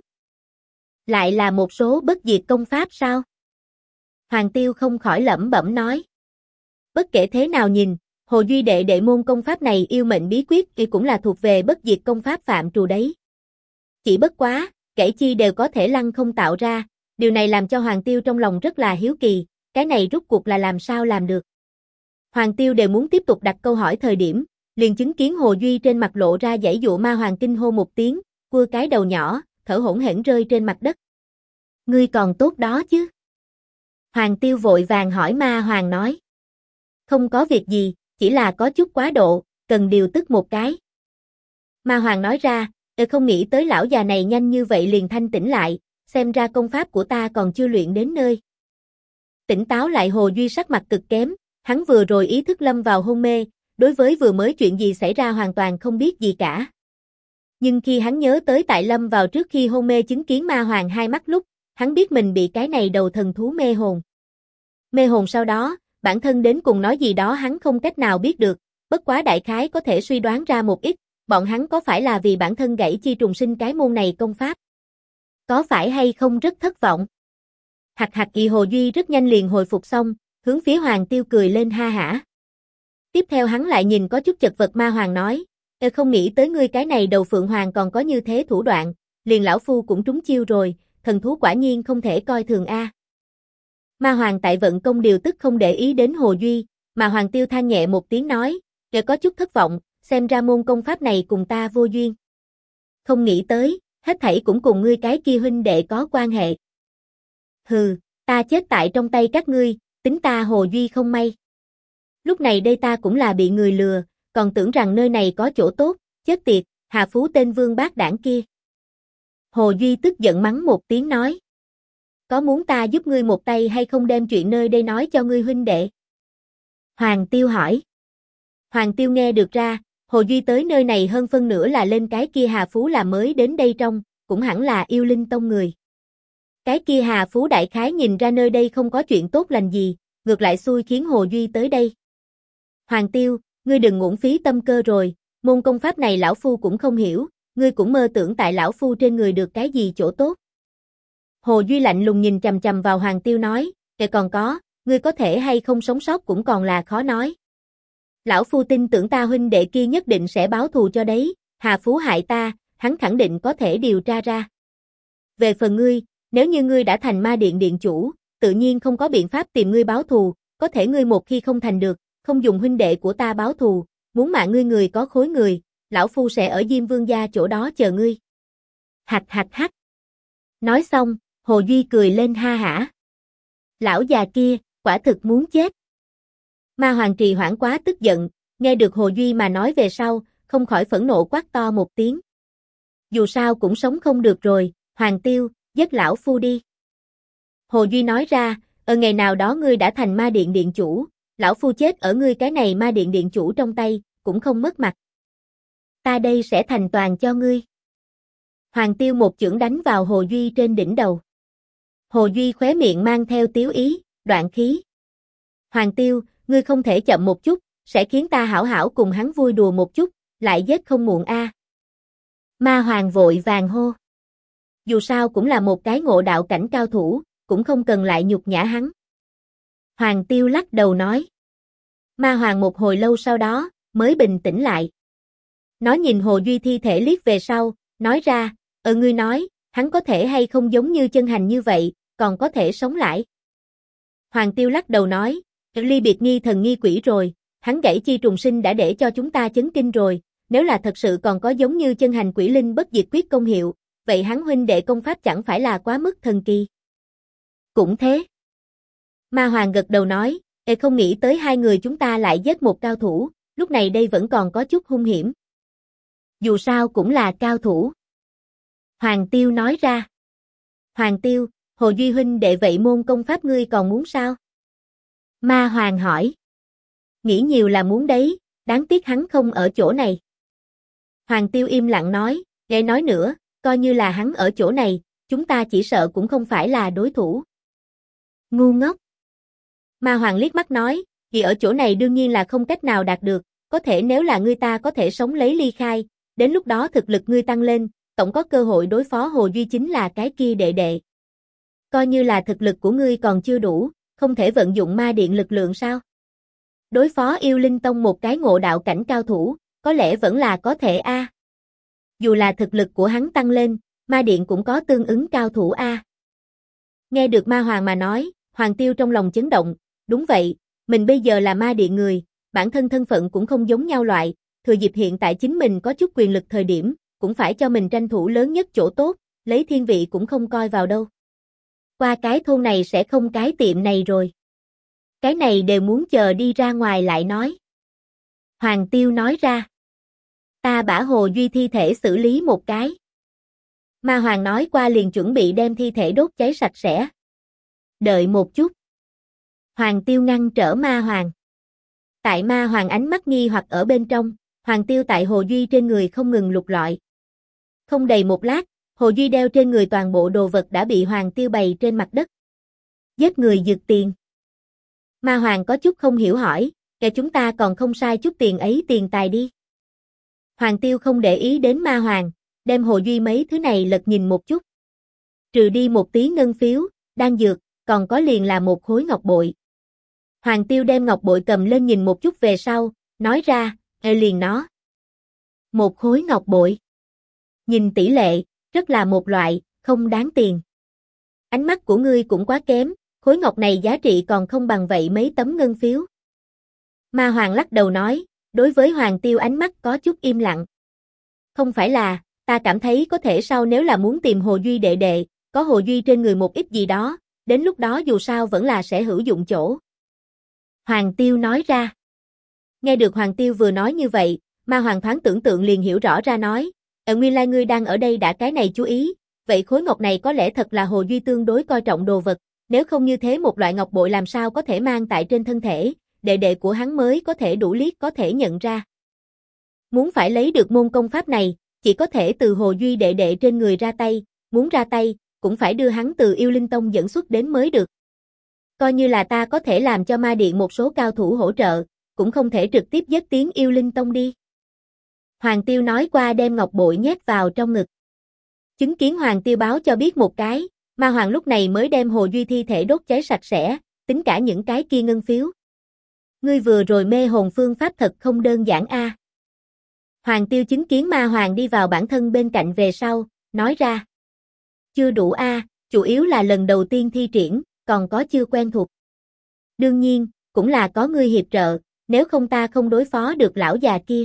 Lại là một số bất diệt công pháp sao? Hoàng Tiêu không khỏi lẩm bẩm nói. Bất kể thế nào nhìn, Hồ Duy đệ môn công pháp này yêu mệnh bí quyết thì cũng là thuộc về bất diệt công pháp phạm trù đấy. Chỉ bất quá, kể chi đều có thể lăng không tạo ra, điều này làm cho Hoàng Tiêu trong lòng rất là hiếu kỳ, cái này rút cuộc là làm sao làm được. Hoàng Tiêu đều muốn tiếp tục đặt câu hỏi thời điểm, liền chứng kiến Hồ Duy trên mặt lộ ra giãy dụa ma hoàng kinh hô một tiếng, cua cái đầu nhỏ, thở hổn hển rơi trên mặt đất. Ngươi còn tốt đó chứ? Hoàng Tiêu vội vàng hỏi ma hoàng nói. Không có việc gì, chỉ là có chút quá độ, cần điều tức một cái. Ma hoàng nói ra, không nghĩ tới lão già này nhanh như vậy liền thanh tỉnh lại, xem ra công pháp của ta còn chưa luyện đến nơi. Tỉnh táo lại Hồ Duy sắc mặt cực kém, hắn vừa rồi ý thức lâm vào hôn mê, đối với vừa mới chuyện gì xảy ra hoàn toàn không biết gì cả. Nhưng khi hắn nhớ tới tại lâm vào trước khi hôn mê chứng kiến ma hoàng hai mắt lúc, hắn biết mình bị cái này đầu thần thú mê hồn. Mê hồn sau đó, bản thân đến cùng nói gì đó hắn không cách nào biết được, bất quá đại khái có thể suy đoán ra một ít, bọn hắn có phải là vì bản thân gãy chi trùng sinh cái môn này công pháp? Có phải hay không rất thất vọng? Hạc kỳ Hồ Duy rất nhanh liền hồi phục xong, hướng phía Hoàng Tiêu cười lên ha hả. Tiếp theo hắn lại nhìn có chút chật vật ma hoàng nói, không nghĩ tới ngươi cái này đầu phượng hoàng còn có như thế thủ đoạn, liền lão phu cũng trúng chiêu rồi, thần thú quả nhiên không thể coi thường a. Ma hoàng tại vận công điều tức không để ý đến Hồ Duy, mà Hoàng Tiêu than nhẹ một tiếng nói, có chút thất vọng, xem ra môn công pháp này cùng ta vô duyên. Không nghĩ tới, hết thảy cũng cùng ngươi cái kia huynh đệ có quan hệ. Hừ, ta chết tại trong tay các ngươi, tính ta Hồ Duy không may. Lúc này đây ta cũng là bị người lừa, còn tưởng rằng nơi này có chỗ tốt, chết tiệt, Hà Phú tên vương bát đảng kia. Hồ Duy tức giận mắng một tiếng nói. Có muốn ta giúp ngươi một tay hay không đem chuyện nơi đây nói cho ngươi huynh đệ? Hoàng Tiêu hỏi. Hoàng Tiêu nghe được ra, Hồ Duy tới nơi này hơn phân nửa là lên cái kia Hà Phú là mới đến đây trong, cũng hẳn là Yêu Linh Tông người. Cái kia Hà Phú đại khái nhìn ra nơi đây không có chuyện tốt lành gì, ngược lại xui khiến Hồ Duy tới đây. Hoàng Tiêu, ngươi đừng uổng phí tâm cơ rồi, môn công pháp này lão phu cũng không hiểu, ngươi cũng mơ tưởng tại lão phu trên người được cái gì chỗ tốt. Hồ Duy lạnh lùng nhìn chằm chằm vào Hoàng Tiêu nói, còn có, ngươi có thể hay không sống sót cũng còn là khó nói. Lão phu tin tưởng ta huynh đệ kia nhất định sẽ báo thù cho đấy, Hà Phú hại ta, hắn khẳng định có thể điều tra ra. về phần ngươi, nếu như ngươi đã thành ma điện điện chủ, tự nhiên không có biện pháp tìm ngươi báo thù, có thể ngươi một khi không thành được, không dùng huynh đệ của ta báo thù, muốn mạng ngươi người có khối người, lão phu sẽ ở Diêm Vương gia chỗ đó chờ ngươi. Hạch hạch hạch. Nói xong, Hồ Duy cười lên ha hả. Lão già kia, quả thực muốn chết. Ma Hoàng trì hoãn quá tức giận, nghe được Hồ Duy mà nói về sau, không khỏi phẫn nộ quát to một tiếng. Dù sao cũng sống không được rồi, Hoàng Tiêu, giết lão phu đi. Hồ Duy nói ra, ở ngày nào đó ngươi đã thành ma điện điện chủ, lão phu chết ở ngươi cái này ma điện điện chủ trong tay, cũng không mất mặt. Ta đây sẽ thành toàn cho ngươi. Hoàng Tiêu một chưởng đánh vào Hồ Duy trên đỉnh đầu. Hồ Duy khóe miệng mang theo tiếu ý, đoạn khí. Hoàng Tiêu, ngươi không thể chậm một chút, sẽ khiến ta hảo hảo cùng hắn vui đùa một chút, lại giết không muộn a. Ma Hoàng vội vàng hô. Dù sao cũng là một cái ngộ đạo cảnh cao thủ, cũng không cần lại nhục nhã hắn. Hoàng Tiêu lắc đầu nói. Ma Hoàng một hồi lâu sau đó, mới bình tĩnh lại. Nó nhìn Hồ Duy thi thể liếc về sau, nói ra, ngươi nói, hắn có thể hay không giống như chân hành như vậy, còn có thể sống lại. Hoàng Tiêu lắc đầu nói, ly biệt nghi thần nghi quỷ rồi, hắn gãy chi trùng sinh đã để cho chúng ta chấn kinh rồi, nếu là thật sự còn có giống như chân hành quỷ linh bất diệt quyết công hiệu, vậy hắn huynh đệ công pháp chẳng phải là quá mức thần kỳ. Cũng thế. Ma Hoàng gật đầu nói, không nghĩ tới hai người chúng ta lại giết một cao thủ, lúc này đây vẫn còn có chút hung hiểm. Dù sao cũng là cao thủ. Hoàng Tiêu nói ra. Hoàng Tiêu, Hồ Duy huynh đệ vậy môn công pháp ngươi còn muốn sao? Ma Hoàng hỏi. Nghĩ nhiều là muốn đấy, đáng tiếc hắn không ở chỗ này. Hoàng Tiêu im lặng nói, nghe nói nữa, coi như là hắn ở chỗ này, chúng ta chỉ sợ cũng không phải là đối thủ. Ngu ngốc. Ma Hoàng liếc mắt nói, vì ở chỗ này đương nhiên là không cách nào đạt được, có thể nếu là ngươi ta có thể sống lấy ly khai, đến lúc đó thực lực ngươi tăng lên, tổng có cơ hội đối phó Hồ Duy chính là cái kia đệ đệ. Coi như là thực lực của ngươi còn chưa đủ, không thể vận dụng ma điện lực lượng sao? Đối phó yêu linh tông một cái ngộ đạo cảnh cao thủ, có lẽ vẫn là có thể a. Dù là thực lực của hắn tăng lên, ma điện cũng có tương ứng cao thủ a. Nghe được Ma Hoàng mà nói, Hoàng Tiêu trong lòng chấn động, đúng vậy, mình bây giờ là ma điện người, bản thân thân phận cũng không giống nhau loại, thừa dịp hiện tại chính mình có chút quyền lực thời điểm, cũng phải cho mình tranh thủ lớn nhất chỗ tốt, lấy thiên vị cũng không coi vào đâu. Qua cái thôn này sẽ không cái tiệm này rồi. Cái này đều muốn chờ đi ra ngoài lại nói. Hoàng Tiêu nói ra. Ta bả Hồ Duy thi thể xử lý một cái. Ma Hoàng nói qua liền chuẩn bị đem thi thể đốt cháy sạch sẽ. Đợi một chút. Hoàng Tiêu ngăn trở Ma Hoàng. Tại Ma Hoàng ánh mắt nghi hoặc ở bên trong, Hoàng Tiêu tại Hồ Duy trên người không ngừng lục lọi. Không đầy một lát, Hồ Duy đeo trên người toàn bộ đồ vật đã bị Hoàng Tiêu bày trên mặt đất. Giết người giật tiền. Ma Hoàng có chút không hiểu hỏi, kẻ chúng ta còn không sai chút tiền ấy tiền tài đi. Hoàng Tiêu không để ý đến Ma Hoàng, đem Hồ Duy mấy thứ này lật nhìn một chút. Trừ đi một tí ngân phiếu, đan dược, còn có liền là một khối ngọc bội. Hoàng Tiêu đem ngọc bội cầm lên nhìn một chút về sau, nói ra, liền nó. Một khối ngọc bội. Nhìn tỷ lệ, rất là một loại, không đáng tiền. Ánh mắt của ngươi cũng quá kém, khối ngọc này giá trị còn không bằng vậy mấy tấm ngân phiếu. Ma Hoàng lắc đầu nói, đối với Hoàng Tiêu ánh mắt có chút im lặng. Không phải là, ta cảm thấy có thể sau nếu là muốn tìm Hồ Duy đệ đệ, có Hồ Duy trên người một ít gì đó, đến lúc đó dù sao vẫn là sẽ hữu dụng chỗ. Hoàng Tiêu nói ra. Nghe được Hoàng Tiêu vừa nói như vậy, Ma Hoàng thoáng tưởng tượng liền hiểu rõ ra nói, nguyên lai ngươi đang ở đây đã cái này chú ý, vậy khối ngọc này có lẽ thật là Hồ Duy tương đối coi trọng đồ vật, nếu không như thế một loại ngọc bội làm sao có thể mang tại trên thân thể, đệ đệ của hắn mới có thể đủ liếc có thể nhận ra. Muốn phải lấy được môn công pháp này, chỉ có thể từ Hồ Duy đệ đệ trên người ra tay, muốn ra tay, cũng phải đưa hắn từ Yêu Linh Tông dẫn xuất đến mới được. Coi như là ta có thể làm cho ma điện một số cao thủ hỗ trợ, cũng không thể trực tiếp dứt tiếng Yêu Linh Tông đi. Hoàng Tiêu nói qua đem ngọc bội nhét vào trong ngực. Chứng kiến Hoàng Tiêu báo cho biết một cái, Ma Hoàng lúc này mới đem Hồ Duy thi thể đốt cháy sạch sẽ, tính cả những cái kia ngân phiếu. Ngươi vừa rồi mê hồn phương pháp thật không đơn giản a. Hoàng Tiêu chứng kiến Ma Hoàng đi vào bản thân bên cạnh về sau, nói ra. Chưa đủ a, chủ yếu là lần đầu tiên thi triển, còn có chưa quen thuộc. Đương nhiên, cũng là có ngươi hiệp trợ, nếu không ta không đối phó được lão già kia.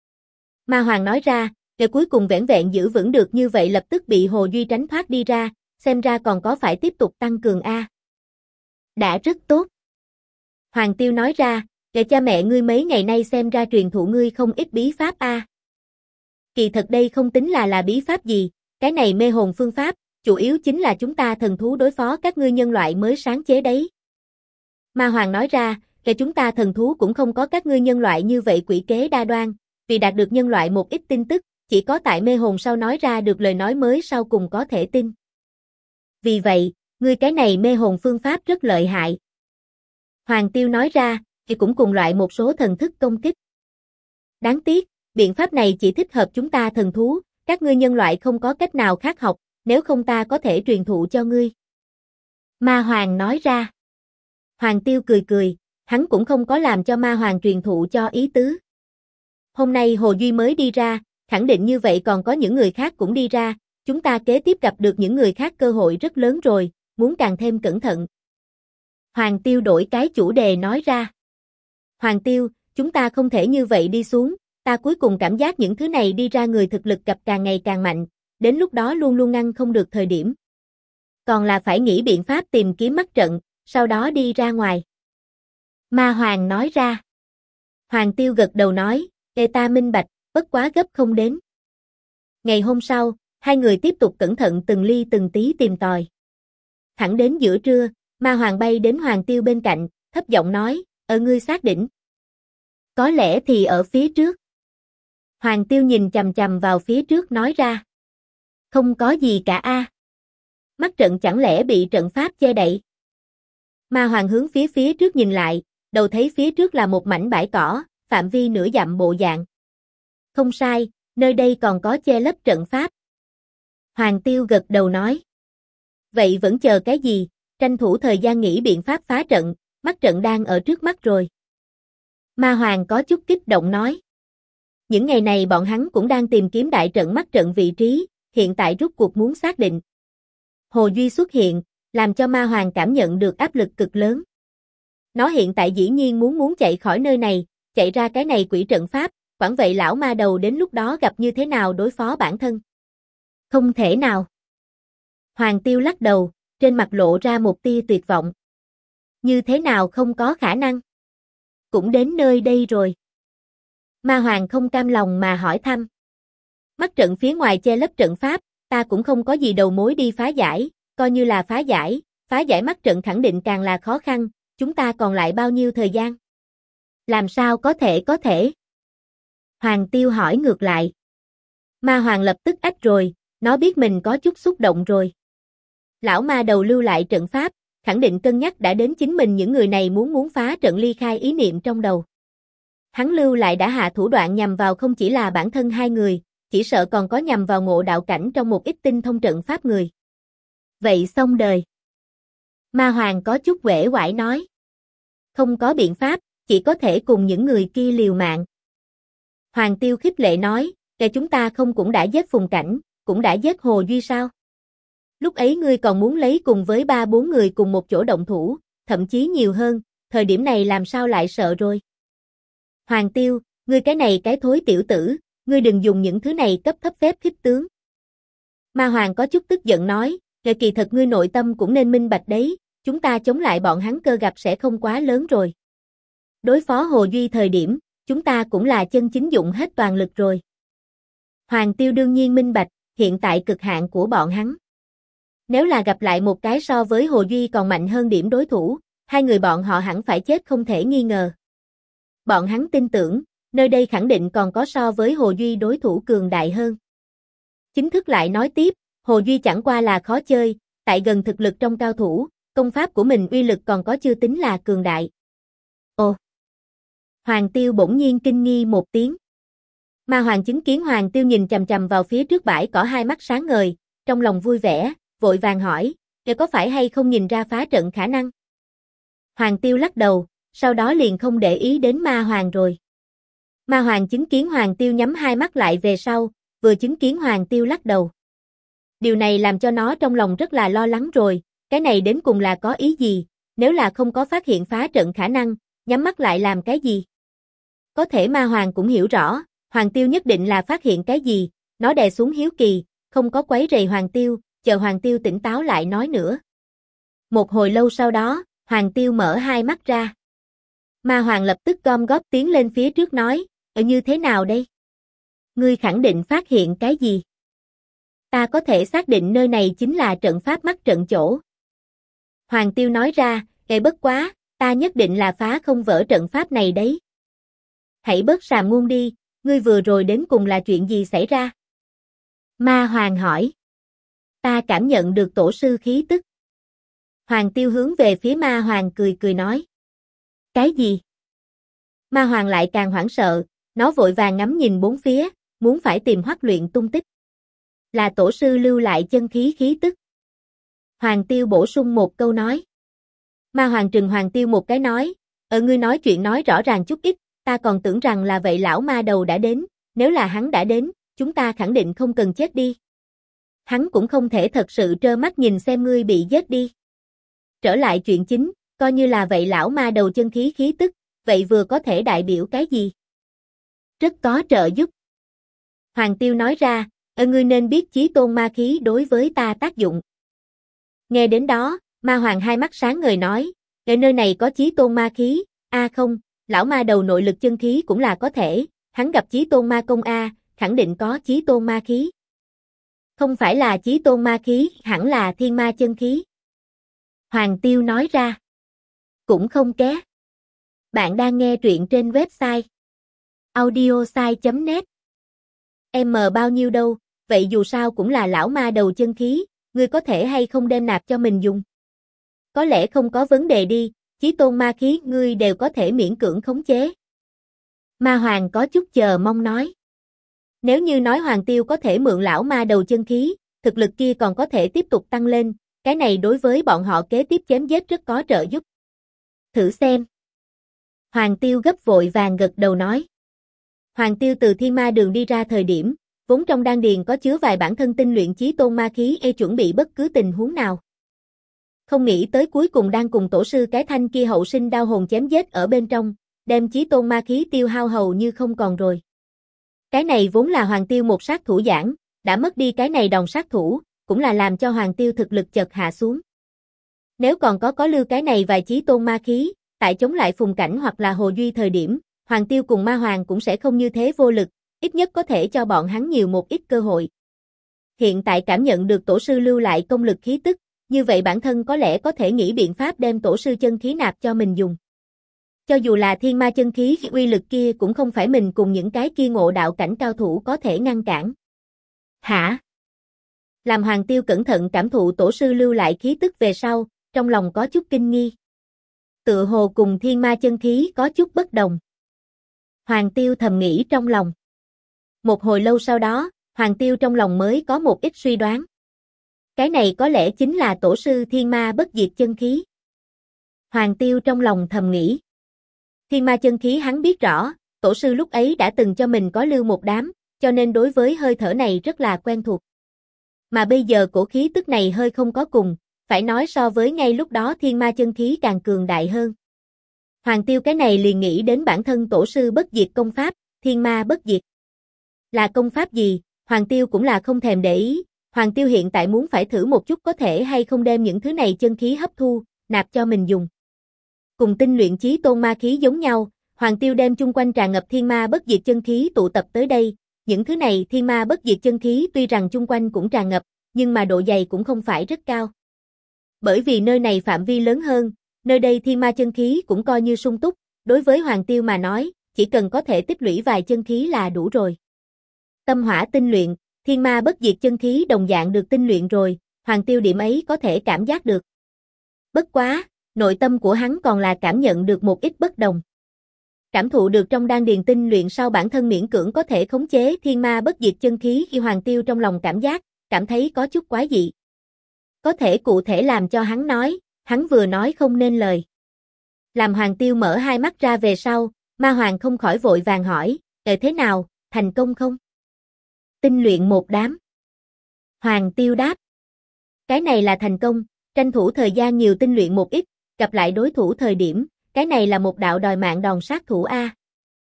Ma Hoàng nói ra, để cuối cùng vẻn vẹn giữ vững được như vậy lập tức bị Hồ Duy tránh thoát đi ra, xem ra còn có phải tiếp tục tăng cường a. Đã rất tốt. Hoàng Tiêu nói ra, để cha mẹ ngươi mấy ngày nay xem ra truyền thụ ngươi không ít bí pháp a. Kỳ thật đây không tính là bí pháp gì, cái này mê hồn phương pháp, chủ yếu chính là chúng ta thần thú đối phó các ngươi nhân loại mới sáng chế đấy. Ma Hoàng nói ra, để chúng ta thần thú cũng không có các ngươi nhân loại như vậy quỷ kế đa đoan, vì đạt được nhân loại một ít tin tức, chỉ có tại mê hồn sau nói ra được lời nói mới sau cùng có thể tin. Vì vậy, ngươi cái này mê hồn phương pháp rất lợi hại. Hoàng Tiêu nói ra, thì cũng cùng loại một số thần thức công kích. Đáng tiếc, biện pháp này chỉ thích hợp chúng ta thần thú, các ngươi nhân loại không có cách nào khác học, nếu không ta có thể truyền thụ cho ngươi. Ma Hoàng nói ra. Hoàng Tiêu cười cười, hắn cũng không có làm cho Ma Hoàng truyền thụ cho ý tứ. Hôm nay Hồ Duy mới đi ra, khẳng định như vậy còn có những người khác cũng đi ra, chúng ta kế tiếp gặp được những người khác cơ hội rất lớn rồi, muốn càng thêm cẩn thận. Hoàng Tiêu đổi cái chủ đề nói ra. Hoàng Tiêu, chúng ta không thể như vậy đi xuống, ta cuối cùng cảm giác những thứ này đi ra người thực lực gặp càng ngày càng mạnh, đến lúc đó luôn luôn ngăn không được thời điểm. Còn là phải nghĩ biện pháp tìm kiếm mắt trận, sau đó đi ra ngoài. Ma Hoàng nói ra. Hoàng Tiêu gật đầu nói, ta minh bạch, bất quá gấp không đến. Ngày hôm sau, hai người tiếp tục cẩn thận từng ly từng tí tìm tòi. Thẳng đến giữa trưa, Ma Hoàng bay đến Hoàng Tiêu bên cạnh, thấp giọng nói, ngươi xác định. Có lẽ thì ở phía trước. Hoàng Tiêu nhìn chằm chằm vào phía trước nói ra. Không có gì cả a. Mắt trận chẳng lẽ bị trận pháp che đậy. Ma Hoàng hướng phía trước nhìn lại, đầu thấy phía trước là một mảnh bãi cỏ, phạm vi nửa dặm bộ dạng. Không sai, nơi đây còn có che lấp trận pháp. Hoàng Tiêu gật đầu nói. Vậy vẫn chờ cái gì, tranh thủ thời gian nghĩ biện pháp phá trận, mắt trận đang ở trước mắt rồi. Ma Hoàng có chút kích động nói. Những ngày này bọn hắn cũng đang tìm kiếm đại trận mắt trận vị trí, hiện tại rút cuộc muốn xác định. Hồ Duy xuất hiện, làm cho Ma Hoàng cảm nhận được áp lực cực lớn. Nó hiện tại dĩ nhiên muốn chạy khỏi nơi này, chạy ra cái này quỷ trận pháp, quản vậy lão ma đầu đến lúc đó gặp như thế nào đối phó bản thân. Không thể nào. Hoàng Tiêu lắc đầu, trên mặt lộ ra một tia tuyệt vọng. Như thế nào không có khả năng? Cũng đến nơi đây rồi. Ma Hoàng không cam lòng mà hỏi thăm. Mắt trận phía ngoài che lấp trận pháp, ta cũng không có gì đầu mối đi phá giải, coi như là phá giải mắt trận khẳng định càng là khó khăn, chúng ta còn lại bao nhiêu thời gian? Làm sao có thể? Hoàng Tiêu hỏi ngược lại. Ma Hoàng lập tức ách rồi, nó biết mình có chút xúc động rồi. Lão ma đầu lưu lại trận pháp, khẳng định cân nhắc đã đến chính mình những người này muốn phá trận ly khai ý niệm trong đầu. Hắn lưu lại đã hạ thủ đoạn nhằm vào không chỉ là bản thân hai người, chỉ sợ còn có nhằm vào ngộ đạo cảnh trong một ít tinh thông trận pháp người. Vậy xong đời. Ma Hoàng có chút uể oải nói. Không có biện pháp, chỉ có thể cùng những người kia liều mạng. Hoàng Tiêu khích lệ nói, chúng ta không cũng đã giết Phùng Cảnh, cũng đã giết Hồ Duy sao? Lúc ấy ngươi còn muốn lấy cùng với 3-4 người cùng một chỗ động thủ, thậm chí nhiều hơn, thời điểm này làm sao lại sợ rồi? Hoàng Tiêu, ngươi cái này cái thối tiểu tử, ngươi đừng dùng những thứ này cấp thấp phép khích tướng. Ma Hoàng có chút tức giận nói, kỳ thật ngươi nội tâm cũng nên minh bạch đấy, chúng ta chống lại bọn hắn cơ gặp sẽ không quá lớn rồi. Đối phó Hồ Duy thời điểm, chúng ta cũng là chân chính dụng hết toàn lực rồi. Hoàng Tiêu đương nhiên minh bạch, hiện tại cực hạn của bọn hắn. Nếu là gặp lại một cái so với Hồ Duy còn mạnh hơn điểm đối thủ, hai người bọn họ hẳn phải chết không thể nghi ngờ. Bọn hắn tin tưởng, nơi đây khẳng định còn có so với Hồ Duy đối thủ cường đại hơn. Chính thức lại nói tiếp, Hồ Duy chẳng qua là khó chơi, tại gần thực lực trong cao thủ, công pháp của mình uy lực còn có chưa tính là cường đại. Ồ! Hoàng Tiêu bỗng nhiên kinh nghi một tiếng. Ma Hoàng chứng kiến Hoàng Tiêu nhìn chằm chằm vào phía trước bãi cỏ hai mắt sáng ngời, trong lòng vui vẻ, vội vàng hỏi, có phải hay không nhìn ra phá trận khả năng? Hoàng Tiêu lắc đầu, sau đó liền không để ý đến Ma Hoàng rồi. Ma Hoàng chứng kiến Hoàng Tiêu nhắm hai mắt lại về sau, vừa chứng kiến Hoàng Tiêu lắc đầu. Điều này làm cho nó trong lòng rất là lo lắng rồi, cái này đến cùng là có ý gì, nếu là không có phát hiện phá trận khả năng, nhắm mắt lại làm cái gì? Có thể Ma Hoàng cũng hiểu rõ, Hoàng Tiêu nhất định là phát hiện cái gì, nó đè xuống hiếu kỳ, không có quấy rầy Hoàng Tiêu, chờ Hoàng Tiêu tỉnh táo lại nói nữa. Một hồi lâu sau đó, Hoàng Tiêu mở hai mắt ra. Ma Hoàng lập tức gom góp tiến lên phía trước nói, như thế nào đây? Ngươi khẳng định phát hiện cái gì? Ta có thể xác định nơi này chính là trận pháp mắt trận chỗ. Hoàng Tiêu nói ra, bất quá, ta nhất định là phá không vỡ trận pháp này đấy. Hãy bớt sàm ngôn đi, ngươi vừa rồi đến cùng là chuyện gì xảy ra? Ma Hoàng hỏi. Ta cảm nhận được tổ sư khí tức. Hoàng Tiêu hướng về phía Ma Hoàng cười cười nói. Cái gì? Ma Hoàng lại càng hoảng sợ, nó vội vàng ngắm nhìn bốn phía, muốn phải tìm Hoắc Luyện tung tích. Là tổ sư lưu lại chân khí khí tức. Hoàng Tiêu bổ sung một câu nói. Ma Hoàng trừng Hoàng Tiêu một cái nói, ngươi nói chuyện nói rõ ràng chút ít, ta còn tưởng rằng là vậy lão ma đầu đã đến, nếu là hắn đã đến, chúng ta khẳng định không cần chết đi. Hắn cũng không thể thật sự trơ mắt nhìn xem ngươi bị giết đi. Trở lại chuyện chính, coi như là vậy lão ma đầu chân khí khí tức, vậy vừa có thể đại biểu cái gì? Rất có trợ giúp. Hoàng Tiêu nói ra, ngươi nên biết chí tôn ma khí đối với ta tác dụng. Nghe đến đó, Ma Hoàng hai mắt sáng ngời nói, ở nơi này có chí tôn ma khí, không, lão ma đầu nội lực chân khí cũng là có thể, hắn gặp chí tôn ma công khẳng định có chí tôn ma khí. Không phải là chí tôn ma khí, hẳn là thiên ma chân khí. Hoàng Tiêu nói ra. Cũng không ké. Bạn đang nghe truyện trên website audiosai.net. M bao nhiêu đâu, vậy dù sao cũng là lão ma đầu chân khí, ngươi có thể hay không đem nạp cho mình dùng? Có lẽ không có vấn đề đi, chí tôn ma khí ngươi đều có thể miễn cưỡng khống chế. Ma Hoàng có chút chờ mong nói. Nếu như nói Hoàng Tiêu có thể mượn lão ma đầu chân khí, thực lực kia còn có thể tiếp tục tăng lên, cái này đối với bọn họ kế tiếp chém giết rất có trợ giúp. Thử xem. Hoàng Tiêu gấp vội vàng gật đầu nói. Hoàng Tiêu từ Thiên Ma Đường đi ra thời điểm, vốn trong đan điền có chứa vài bản thân tinh luyện chí tôn ma khí chuẩn bị bất cứ tình huống nào. Không nghĩ tới cuối cùng đang cùng tổ sư cái thanh kia hậu sinh đao hồn chém giết ở bên trong, đem chí tôn ma khí tiêu hao hầu như không còn rồi. Cái này vốn là Hoàng Tiêu một sát thủ giảng, đã mất đi cái này đòn sát thủ, cũng là làm cho Hoàng Tiêu thực lực chợt hạ xuống. Nếu còn có lưu cái này vài chí tôn ma khí, tại chống lại Phùng Cảnh hoặc là Hồ Duy thời điểm, Hoàng Tiêu cùng Ma Hoàng cũng sẽ không như thế vô lực, ít nhất có thể cho bọn hắn nhiều một ít cơ hội. Hiện tại cảm nhận được tổ sư lưu lại công lực khí tức, như vậy bản thân có lẽ có thể nghĩ biện pháp đem tổ sư chân khí nạp cho mình dùng. Cho dù là thiên ma chân khí uy lực kia cũng không phải mình cùng những cái kia ngộ đạo cảnh cao thủ có thể ngăn cản. Hả? Làm Hoàng Tiêu cẩn thận cảm thụ tổ sư lưu lại khí tức về sau, trong lòng có chút kinh nghi. Tựa hồ cùng thiên ma chân khí có chút bất đồng. Hoàng Tiêu thầm nghĩ trong lòng. Một hồi lâu sau đó, Hoàng Tiêu trong lòng mới có một ít suy đoán. Cái này có lẽ chính là tổ sư thiên ma bất diệt chân khí. Hoàng Tiêu trong lòng thầm nghĩ. Thiên ma chân khí hắn biết rõ, tổ sư lúc ấy đã từng cho mình có lưu một đám, cho nên đối với hơi thở này rất là quen thuộc. Mà bây giờ cổ khí tức này hơi không có cùng, phải nói so với ngay lúc đó thiên ma chân khí càng cường đại hơn. Hoàng Tiêu cái này liền nghĩ đến bản thân tổ sư bất diệt công pháp, thiên ma bất diệt. Là công pháp gì, Hoàng Tiêu cũng là không thèm để ý, Hoàng Tiêu hiện tại muốn phải thử một chút có thể hay không đem những thứ này chân khí hấp thu, nạp cho mình dùng. Cùng tinh luyện chí tôn ma khí giống nhau, Hoàng Tiêu đem chung quanh tràn ngập thiên ma bất diệt chân khí tụ tập tới đây, những thứ này thiên ma bất diệt chân khí tuy rằng chung quanh cũng tràn ngập, nhưng mà độ dày cũng không phải rất cao. Bởi vì nơi này phạm vi lớn hơn, nơi đây thiên ma chân khí cũng coi như sung túc, đối với Hoàng Tiêu mà nói, chỉ cần có thể tích lũy vài chân khí là đủ rồi. Tâm hỏa tinh luyện, thiên ma bất diệt chân khí đồng dạng được tinh luyện rồi, Hoàng Tiêu điểm ấy có thể cảm giác được. Bất quá, nội tâm của hắn còn là cảm nhận được một ít bất đồng. Cảm thụ được trong đan điền tinh luyện sau bản thân miễn cưỡng có thể khống chế thiên ma bất diệt chân khí khi Hoàng Tiêu trong lòng cảm giác, cảm thấy có chút quái dị. Có thể cụ thể làm cho hắn nói, hắn vừa nói không nên lời. Làm Hoàng Tiêu mở hai mắt ra về sau, Ma Hoàng không khỏi vội vàng hỏi, thế nào, thành công không? Tinh luyện một đám. Hoàng Tiêu đáp. Cái này là thành công, tranh thủ thời gian nhiều tinh luyện một ít, gặp lại đối thủ thời điểm, cái này là một đạo đòi mạng đòn sát thủ a.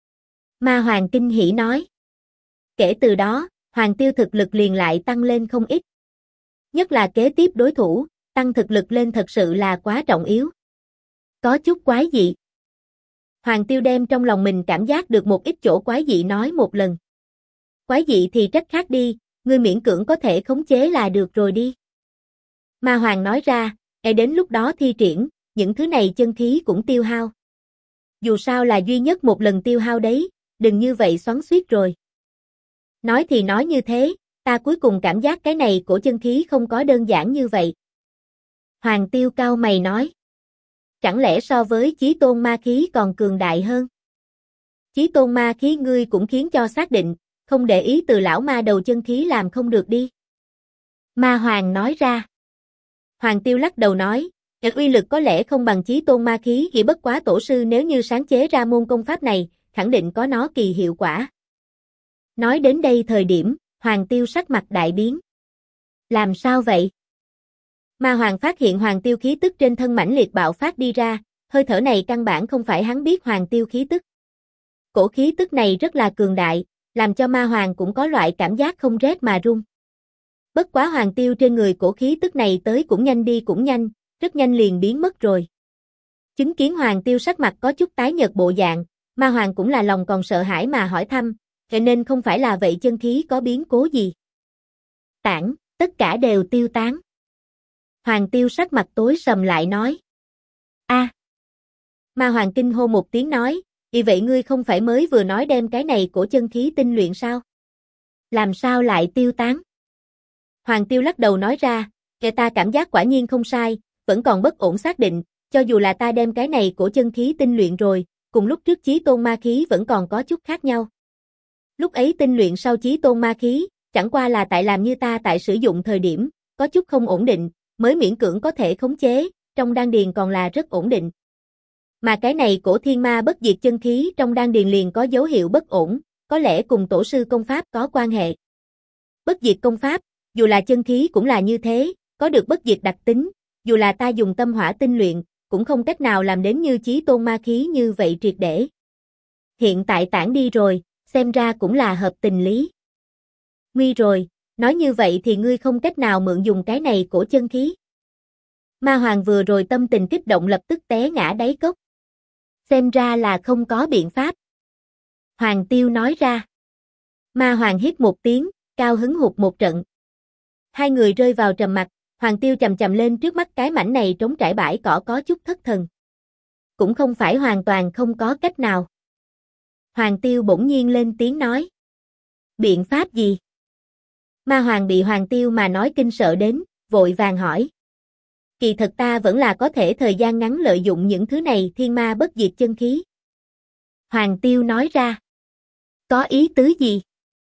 Ma Hoàng kinh hỉ nói. Kể từ đó, Hoàng Tiêu thực lực liền lại tăng lên không ít. Nhất là kế tiếp đối thủ, tăng thực lực lên thật sự là quá trọng yếu. Có chút quái dị. Hoàng Tiêu đem trong lòng mình cảm giác được một ít chỗ quái dị nói một lần. Quái dị thì trách khác đi, ngươi miễn cưỡng có thể khống chế là được rồi đi. Ma Hoàng nói ra, đến lúc đó thi triển, những thứ này chân khí cũng tiêu hao. Dù sao là duy nhất một lần tiêu hao đấy, đừng như vậy xoắn xuýt rồi. Nói thì nói như thế, ta cuối cùng cảm giác cái này của chân khí không có đơn giản như vậy. Hoàng Tiêu cau mày nói. Chẳng lẽ so với Chí Tôn ma khí còn cường đại hơn? Chí Tôn ma khí ngươi cũng khiến cho xác định, không để ý từ lão ma đầu chân khí làm không được đi. Ma Hoàng nói ra. Hoàng Tiêu lắc đầu nói, uy lực có lẽ không bằng Chí Tôn ma khí, chỉ bất quá tổ sư nếu như sáng chế ra môn công pháp này, khẳng định có nó kỳ hiệu quả. Nói đến đây thời điểm, Hoàng Tiêu sắc mặt đại biến. Làm sao vậy? Ma Hoàng phát hiện Hoàng Tiêu khí tức trên thân mãnh liệt bạo phát đi ra, hơi thở này căn bản không phải hắn biết Hoàng Tiêu khí tức. Cổ khí tức này rất là cường đại, làm cho Ma Hoàng cũng có loại cảm giác không rét mà run. Bất quá Hoàng Tiêu trên người cổ khí tức này tới cũng nhanh đi cũng nhanh, rất nhanh liền biến mất rồi. Chứng kiến Hoàng Tiêu sắc mặt có chút tái nhợt bộ dạng, Ma Hoàng cũng là lòng còn sợ hãi mà hỏi thăm, cho nên không phải là vậy chân khí có biến cố gì. Tản, tất cả đều tiêu tán. Hoàng Tiêu sắc mặt tối sầm lại nói. A. Ma Hoàng kinh hô một tiếng nói, vì vậy ngươi không phải mới vừa nói đem cái này của chân khí tinh luyện sao? Làm sao lại tiêu tán? Hoàng Tiêu lắc đầu nói ra, kẻ ta cảm giác quả nhiên không sai, vẫn còn bất ổn xác định, cho dù là ta đem cái này của chân khí tinh luyện rồi, cùng lúc trước Chí Tôn ma khí vẫn còn có chút khác nhau. Lúc ấy tinh luyện sau Chí Tôn ma khí, chẳng qua là tại làm như ta tại sử dụng thời điểm, có chút không ổn định, mới miễn cưỡng có thể khống chế, trong đan điền còn là rất ổn định. Mà cái này cổ thiên ma bất diệt chân khí trong đan điền liền có dấu hiệu bất ổn, có lẽ cùng tổ sư công pháp có quan hệ. Bất diệt công pháp, dù là chân khí cũng là như thế, có được bất diệt đặc tính, dù là ta dùng tâm hỏa tinh luyện, cũng không cách nào làm đến như Chí Tôn ma khí như vậy triệt để. Hiện tại tản đi rồi, xem ra cũng là hợp tình lý. Nguy rồi, nói như vậy thì ngươi không cách nào mượn dùng cái này cổ chân khí. Ma Hoàng vừa rồi tâm tình kích động lập tức té ngã đáy cốc. Xem ra là không có biện pháp. Hoàng Tiêu nói ra. Ma Hoàng hít một tiếng, cao hứng hụt một trận. Hai người rơi vào trầm mặc, Hoàng Tiêu chầm chầm lên trước mắt cái mảnh này trống trải bãi cỏ có chút thất thần. Cũng không phải hoàn toàn không có cách nào. Hoàng Tiêu bỗng nhiên lên tiếng nói. Biện pháp gì? Ma Hoàng bị Hoàng Tiêu mà nói kinh sợ đến, vội vàng hỏi. Kỳ thật ta vẫn là có thể thời gian ngắn lợi dụng những thứ này thiên ma bất diệt chân khí. Hoàng Tiêu nói ra. Có ý tứ gì?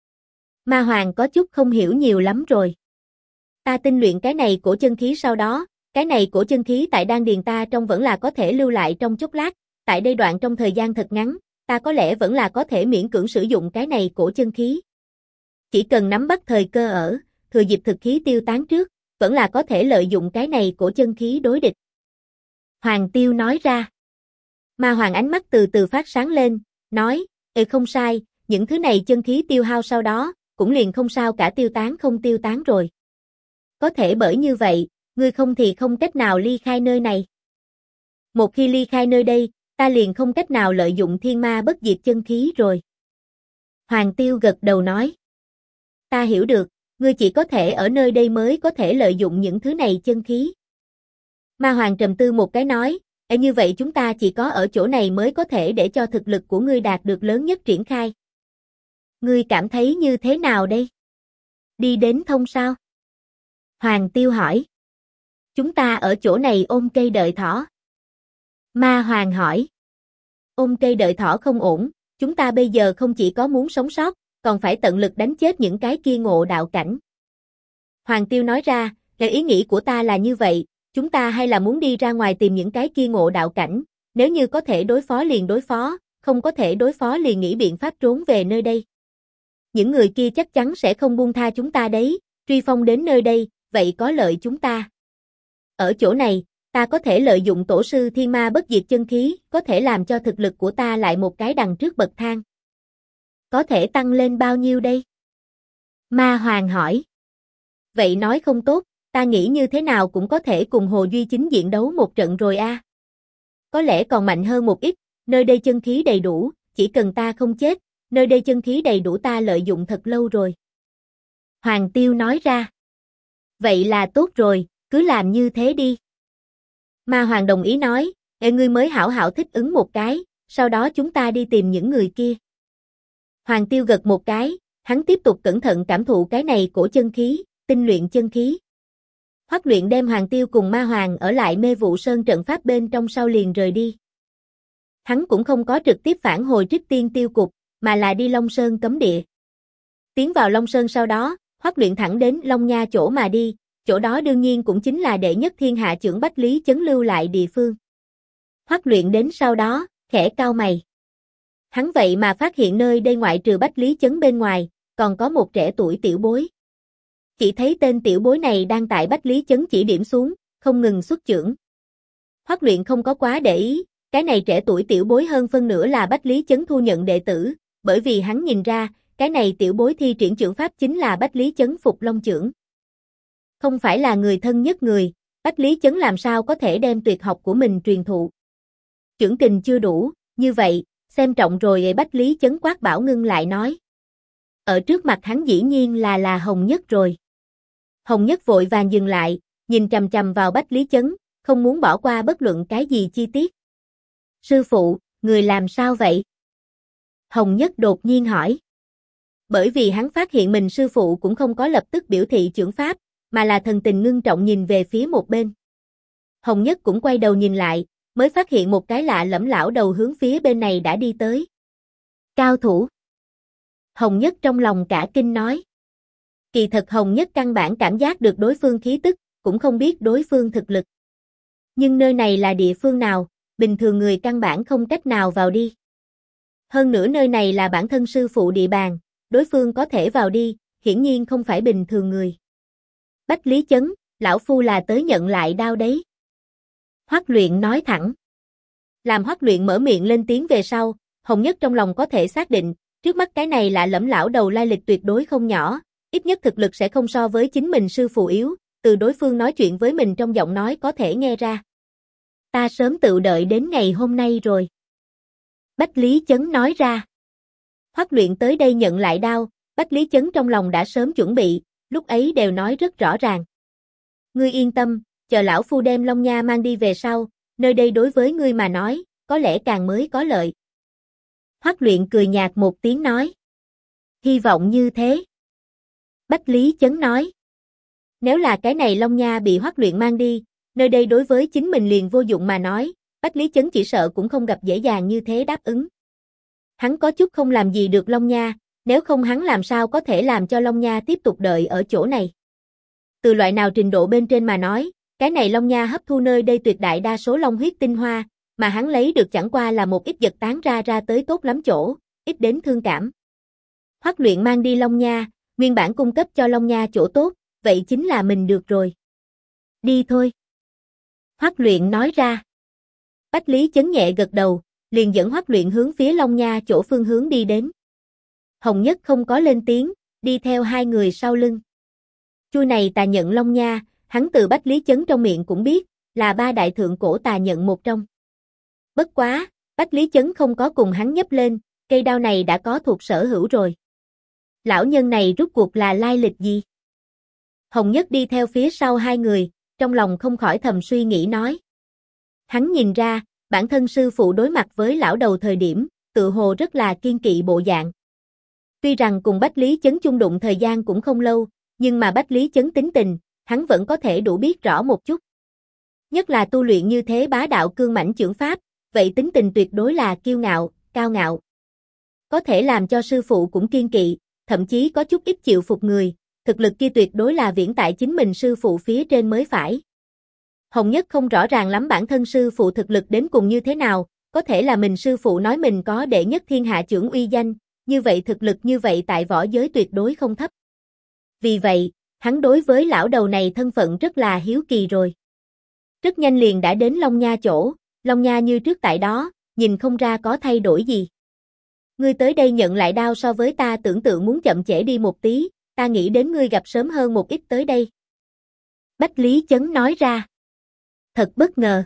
Ma Hoàng có chút không hiểu nhiều lắm rồi. Ta tinh luyện cái này của chân khí sau đó, cái này của chân khí tại đan điền ta trong vẫn là có thể lưu lại trong chốc lát, tại đây đoạn trong thời gian thật ngắn, ta có lẽ vẫn là có thể miễn cưỡng sử dụng cái này của chân khí. Chỉ cần nắm bắt thời cơ ở, thừa dịp thực khí tiêu tán trước, vẫn là có thể lợi dụng cái này của chân khí đối địch. Hoàng Tiêu nói ra. Ma Hoàng ánh mắt từ từ phát sáng lên, nói, không sai, những thứ này chân khí tiêu hao sau đó, cũng liền không sao cả tiêu tán không tiêu tán rồi. Có thể bởi như vậy, ngươi không thì không cách nào ly khai nơi này. Một khi ly khai nơi đây, ta liền không cách nào lợi dụng thiên ma bất diệt chân khí rồi. Hoàng Tiêu gật đầu nói. Ta hiểu được, ngươi chỉ có thể ở nơi đây mới có thể lợi dụng những thứ này chân khí. Ma Hoàng trầm tư một cái nói, như vậy chúng ta chỉ có ở chỗ này mới có thể để cho thực lực của ngươi đạt được lớn nhất triển khai. Ngươi cảm thấy như thế nào đây? Đi đến thông sao? Hoàng Tiêu hỏi. Chúng ta ở chỗ này ôm cây đợi thỏ. Ma Hoàng hỏi. Ôm cây đợi thỏ không ổn, chúng ta bây giờ không chỉ có muốn sống sót, còn phải tận lực đánh chết những cái kia ngộ đạo cảnh. Hoàng Tiêu nói ra, ý nghĩ của ta là như vậy, chúng ta hay là muốn đi ra ngoài tìm những cái kia ngộ đạo cảnh, nếu như có thể đối phó liền đối phó, không có thể đối phó liền nghĩ biện pháp trốn về nơi đây. Những người kia chắc chắn sẽ không buông tha chúng ta đấy, Truy phong đến nơi đây, vậy có lợi chúng ta. Ở chỗ này, ta có thể lợi dụng tổ sư thiên ma bất diệt chân khí, có thể làm cho thực lực của ta lại một cái đằng trước bậc thang. Có thể tăng lên bao nhiêu đây? Ma Hoàng hỏi. Vậy nói không tốt, ta nghĩ như thế nào cũng có thể cùng Hồ Duy chính diện đấu một trận rồi a. Có lẽ còn mạnh hơn một ít, nơi đây chân khí đầy đủ, chỉ cần ta không chết, nơi đây chân khí đầy đủ ta lợi dụng thật lâu rồi. Hoàng Tiêu nói ra. Vậy là tốt rồi, cứ làm như thế đi. Ma Hoàng đồng ý nói, ngươi mới hảo hảo thích ứng một cái, sau đó chúng ta đi tìm những người kia. Hoàng Tiêu gật một cái, hắn tiếp tục cẩn thận cảm thụ cái này cổ chân khí, tinh luyện chân khí. Hoắc Luyện đem Hoàng Tiêu cùng Ma Hoàng ở lại Mê Vụ Sơn trận pháp bên trong sau liền rời đi. Hắn cũng không có trực tiếp phản hồi Trích Tiên Tiêu Cục, mà là đi Long Sơn cấm địa. Tiến vào Long Sơn sau đó, Hoắc Luyện thẳng đến Long Nha chỗ mà đi, chỗ đó đương nhiên cũng chính là đệ nhất thiên hạ trưởng Bách Lý Chấn lưu lại địa phương. Hoắc Luyện đến sau đó, khẽ cau mày. Hắn vậy mà phát hiện nơi đây ngoại trừ Bách Lý Chấn bên ngoài, còn có một trẻ tuổi tiểu bối. Chỉ thấy tên tiểu bối này đang tại Bách Lý Chấn chỉ điểm xuống, không ngừng xuất chưởng. Hoắc Luyện không có quá để ý, cái này trẻ tuổi tiểu bối hơn phân nửa là Bách Lý Chấn thu nhận đệ tử, bởi vì hắn nhìn ra, cái này tiểu bối thi triển chưởng pháp chính là Bách Lý Chấn Phục Long chưởng. Không phải là người thân nhất người, Bách Lý Chấn làm sao có thể đem tuyệt học của mình truyền thụ. Chưởng kình chưa đủ, như vậy, xem trọng rồi. Bách Lý Chấn quát bảo ngưng lại nói. Ở trước mặt hắn dĩ nhiên là Hồng Nhất rồi. Hồng Nhất vội vàng dừng lại, nhìn chằm chằm vào Bách Lý Chấn, không muốn bỏ qua bất luận cái gì chi tiết. Sư phụ, người làm sao vậy? Hồng Nhất đột nhiên hỏi. Bởi vì hắn phát hiện mình sư phụ cũng không có lập tức biểu thị chưởng pháp, mà là thần tình ngưng trọng nhìn về phía một bên. Hồng Nhất cũng quay đầu nhìn lại, mới phát hiện một cái lạ lẫm lão đầu hướng phía bên này đã đi tới. Cao thủ. Hồng Nhất trong lòng cả kinh nói. Kỳ thật Hồng Nhất căn bản cảm giác được đối phương khí tức, cũng không biết đối phương thực lực. Nhưng nơi này là địa phương nào, bình thường người căn bản không cách nào vào đi. Hơn nữa nơi này là bản thân sư phụ địa bàn, đối phương có thể vào đi, hiển nhiên không phải bình thường người. Bách Lý Chấn, lão phu là tới nhận lại đao đấy. Hoắc Luyện nói thẳng. Làm Hoắc Luyện mở miệng lên tiếng về sau, Hồng Nhất trong lòng có thể xác định, trước mắt cái này lạ lẫm lão đầu lai lịch tuyệt đối không nhỏ, ít nhất thực lực sẽ không so với chính mình sư phụ yếu, từ đối phương nói chuyện với mình trong giọng nói có thể nghe ra. Ta sớm tự đợi đến ngày hôm nay rồi. Bách Lý Chấn nói ra. Hoắc Luyện tới đây nhận lại đao, Bách Lý Chấn trong lòng đã sớm chuẩn bị, lúc ấy đều nói rất rõ ràng. Ngươi yên tâm, chờ lão phu đem Long Nha mang đi về sau, nơi đây đối với ngươi mà nói, có lẽ càng mới có lợi. Hoắc Luyện cười nhạt một tiếng nói. Hy vọng như thế. Bách Lý Chấn nói. Nếu là cái này Long Nha bị Hoắc Luyện mang đi, nơi đây đối với chính mình liền vô dụng mà nói, Bách Lý Chấn chỉ sợ cũng không gặp dễ dàng như thế đáp ứng. Hắn có chút không làm gì được Long Nha, nếu không hắn làm sao có thể làm cho Long Nha tiếp tục đợi ở chỗ này. Từ loại nào trình độ bên trên mà nói, cái này Long Nha hấp thu nơi đây tuyệt đại đa số long huyết tinh hoa, mà hắn lấy được chẳng qua là một ít giật tán ra tới tốt lắm chỗ, ít đến thương cảm. Hoắc Luyện mang đi Long Nha, nguyên bản cung cấp cho Long Nha chỗ tốt, vậy chính là mình được rồi. Đi thôi. Hoắc Luyện nói ra. Bách Lý Chấn nhẹ gật đầu, liền dẫn Hoắc Luyện hướng phía Long Nha chỗ phương hướng đi đến. Hồng Nhất không có lên tiếng, đi theo hai người sau lưng. Chui này tà nhận Long Nha, hắn từ Bách Lý Chấn trong miệng cũng biết, là ba đại thượng cổ tà nhận một trong. Bất quá, Bách Lý Chấn không có cùng hắn nhấp lên, cây đao này đã có thuộc sở hữu rồi. Lão nhân này rút cuộc là lai lịch gì? Hồng Nhất đi theo phía sau hai người, trong lòng không khỏi thầm suy nghĩ nói. Hắn nhìn ra, bản thân sư phụ đối mặt với lão đầu thời điểm, tự hồ rất là kiên kỵ bộ dạng. Tuy rằng cùng Bách Lý Chấn chung đụng thời gian cũng không lâu, nhưng mà Bách Lý Chấn tính tình, hắn vẫn có thể đủ biết rõ một chút. Nhất là tu luyện như thế bá đạo cương mãnh chưởng pháp, vậy tính tình tuyệt đối là kiêu ngạo, cao ngạo. Có thể làm cho sư phụ cũng kiên kỵ, thậm chí có chút ít chịu phục người, thực lực kia tuyệt đối là viễn tại chính mình sư phụ phía trên mới phải. Hồng Nhất không rõ ràng lắm bản thân sư phụ thực lực đến cùng như thế nào, có thể là mình sư phụ nói mình có đệ nhất thiên hạ chưởng uy danh, như vậy thực lực như vậy tại võ giới tuyệt đối không thấp. Vì vậy, Hắn đối với lão đầu này thân phận rất là hiếu kỳ rồi. Rất nhanh liền đã đến Long Nha chỗ, Long Nha như trước tại đó, nhìn không ra có thay đổi gì. Ngươi tới đây nhận lại đao so với ta tưởng tượng muốn chậm trễ đi một tí, ta nghĩ đến ngươi gặp sớm hơn một ít tới đây. Bách Lý Chấn nói ra. Thật bất ngờ.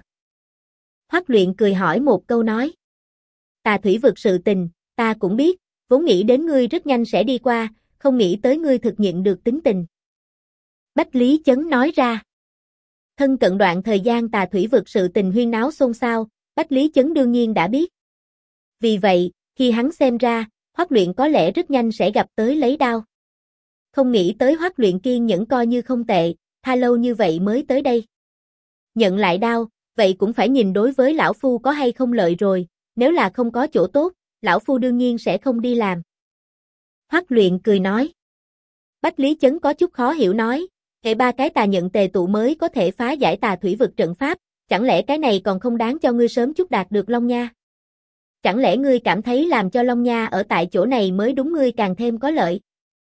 Hoắc Luyện cười hỏi một câu nói. Tà thủy vực sự tình, ta cũng biết, vốn nghĩ đến ngươi rất nhanh sẽ đi qua, không nghĩ tới ngươi thực hiện được tính tình. Bách Lý Chấn nói ra. Thân cận đoạn thời gian tà thủy vực sự tình huyên náo xôn xao, Bách Lý Chấn đương nhiên đã biết. Vì vậy, khi hắn xem ra, Hoắc Luyện có lẽ rất nhanh sẽ gặp tới lấy đao. Không nghĩ tới Hoắc Luyện kiên nhẫn coi như không tệ, tha lâu như vậy mới tới đây. Nhận lại đao, vậy cũng phải nhìn đối với lão phu có hay không lợi rồi, nếu là không có chỗ tốt, lão phu đương nhiên sẽ không đi làm. Hoắc Luyện cười nói. Bách Lý Chấn có chút khó hiểu nói, hệ ba cái tà nhận tề tụ mới có thể phá giải tà thủy vực trận pháp, chẳng lẽ cái này còn không đáng cho ngươi sớm chút đạt được Long Nha? Chẳng lẽ ngươi cảm thấy làm cho Long Nha ở tại chỗ này mới đúng ngươi càng thêm có lợi?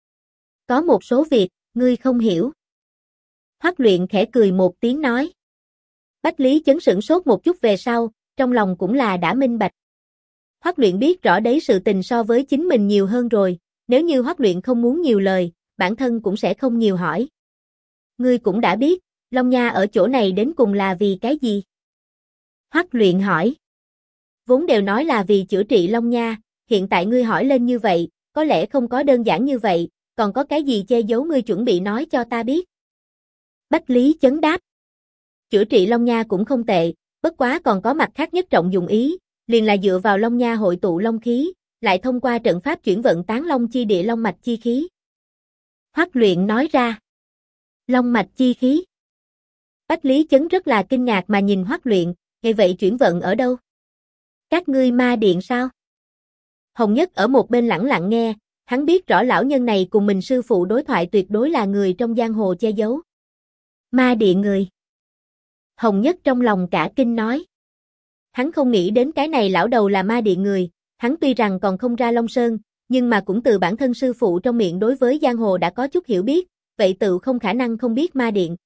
Có một số việc, ngươi không hiểu. Hoắc Luyện khẽ cười một tiếng nói. Bách Lý Chấn sửng sốt một chút về sau, trong lòng cũng là đã minh bạch. Hoắc Luyện biết rõ đấy sự tình so với chính mình nhiều hơn rồi, nếu như Hoắc Luyện không muốn nhiều lời, bản thân cũng sẽ không nhiều hỏi. Ngươi cũng đã biết, Long Nha ở chỗ này đến cùng là vì cái gì? Hoắc Luyện hỏi. Vốn đều nói là vì chữa trị Long Nha, hiện tại ngươi hỏi lên như vậy, có lẽ không có đơn giản như vậy, còn có cái gì che giấu ngươi chuẩn bị nói cho ta biết? Bách Lý Chấn đáp. Chữa trị Long Nha cũng không tệ, bất quá còn có mặt khác nhất trọng dụng ý, liền là dựa vào Long Nha hội tụ Long khí, lại thông qua trận pháp chuyển vận tán Long chi địa Long mạch chi khí. Hoắc Luyện nói ra. Long mạch chi khí. Bách Lý Chấn rất là kinh ngạc mà nhìn Hoắc Luyện, vậy vậy chuyển vận ở đâu? Các ngươi ma điện sao? Hồng Nhất ở một bên lẳng lặng nghe, hắn biết rõ lão nhân này cùng mình sư phụ đối thoại tuyệt đối là người trong giang hồ che giấu. Ma điện người. Hồng Nhất trong lòng cả kinh nói. Hắn không nghĩ đến cái này lão đầu là ma điện người, hắn tuy rằng còn không ra Long Sơn, nhưng mà cũng từ bản thân sư phụ trong miệng đối với giang hồ đã có chút hiểu biết, vậy tự không khả năng không biết ma điện.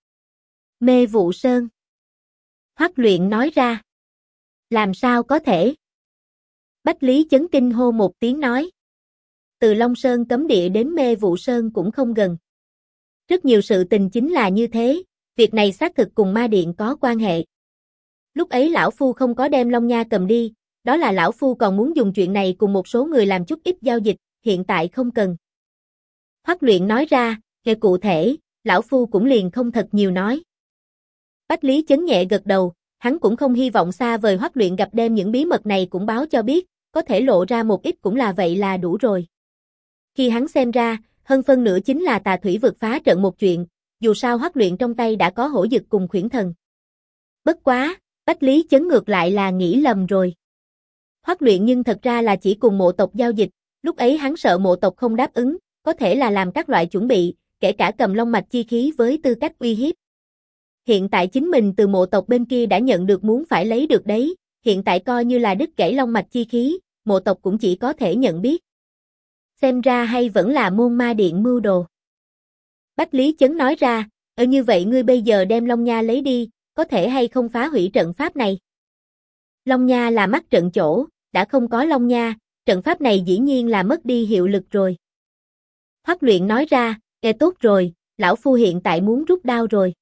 Mê Vụ Sơn. Hoắc Luyện nói ra. Làm sao có thể? Bách Lý Chấn kinh hô một tiếng nói. Từ Long Sơn cấm địa đến Mê Vụ Sơn cũng không gần. Rất nhiều sự tình chính là như thế, việc này xác thực cùng ma điện có quan hệ. Lúc ấy lão phu không có đem Long Nha cầm đi, đó là lão phu còn muốn dùng chuyện này cùng một số người làm chút ít giao dịch, hiện tại không cần. Hoắc Luyện nói ra, về cụ thể, lão phu cũng liền không thật nhiều nói. Bách Lý Chấn nhẹ gật đầu, hắn cũng không hy vọng xa vời Hoắc Luyện gặp đem những bí mật này cũng báo cho biết, có thể lộ ra một ít cũng là vậy là đủ rồi. Khi hắn xem ra, hơn phân nửa chính là tà thủy vực phá trận một chuyện, dù sao Hoắc Luyện trong tay đã có hổ dực cùng khuyển thần. Bất quá, Bách Lý Chấn ngược lại là nghĩ lầm rồi. Hoắc Luyện nhưng thật ra là chỉ cùng mộ tộc giao dịch, lúc ấy hắn sợ mộ tộc không đáp ứng, có thể là làm các loại chuẩn bị, kể cả cầm long mạch chi khí với tư cách uy hiếp. Hiện tại chính mình từ mộ tộc bên kia đã nhận được muốn phải lấy được đấy, hiện tại coi như là đứt gãy long mạch chi khí, mộ tộc cũng chỉ có thể nhận biết. Xem ra hay vẫn là môn ma điện mưu đồ. Bách Lý Chấn nói ra, như vậy ngươi bây giờ đem Long Nha lấy đi, có thể hay không phá hủy trận pháp này? Long Nha là mắt trận chỗ, đã không có Long Nha, trận pháp này dĩ nhiên là mất đi hiệu lực rồi. Hoắc Luyện nói ra, tốt rồi, lão phu hiện tại muốn rút đao rồi.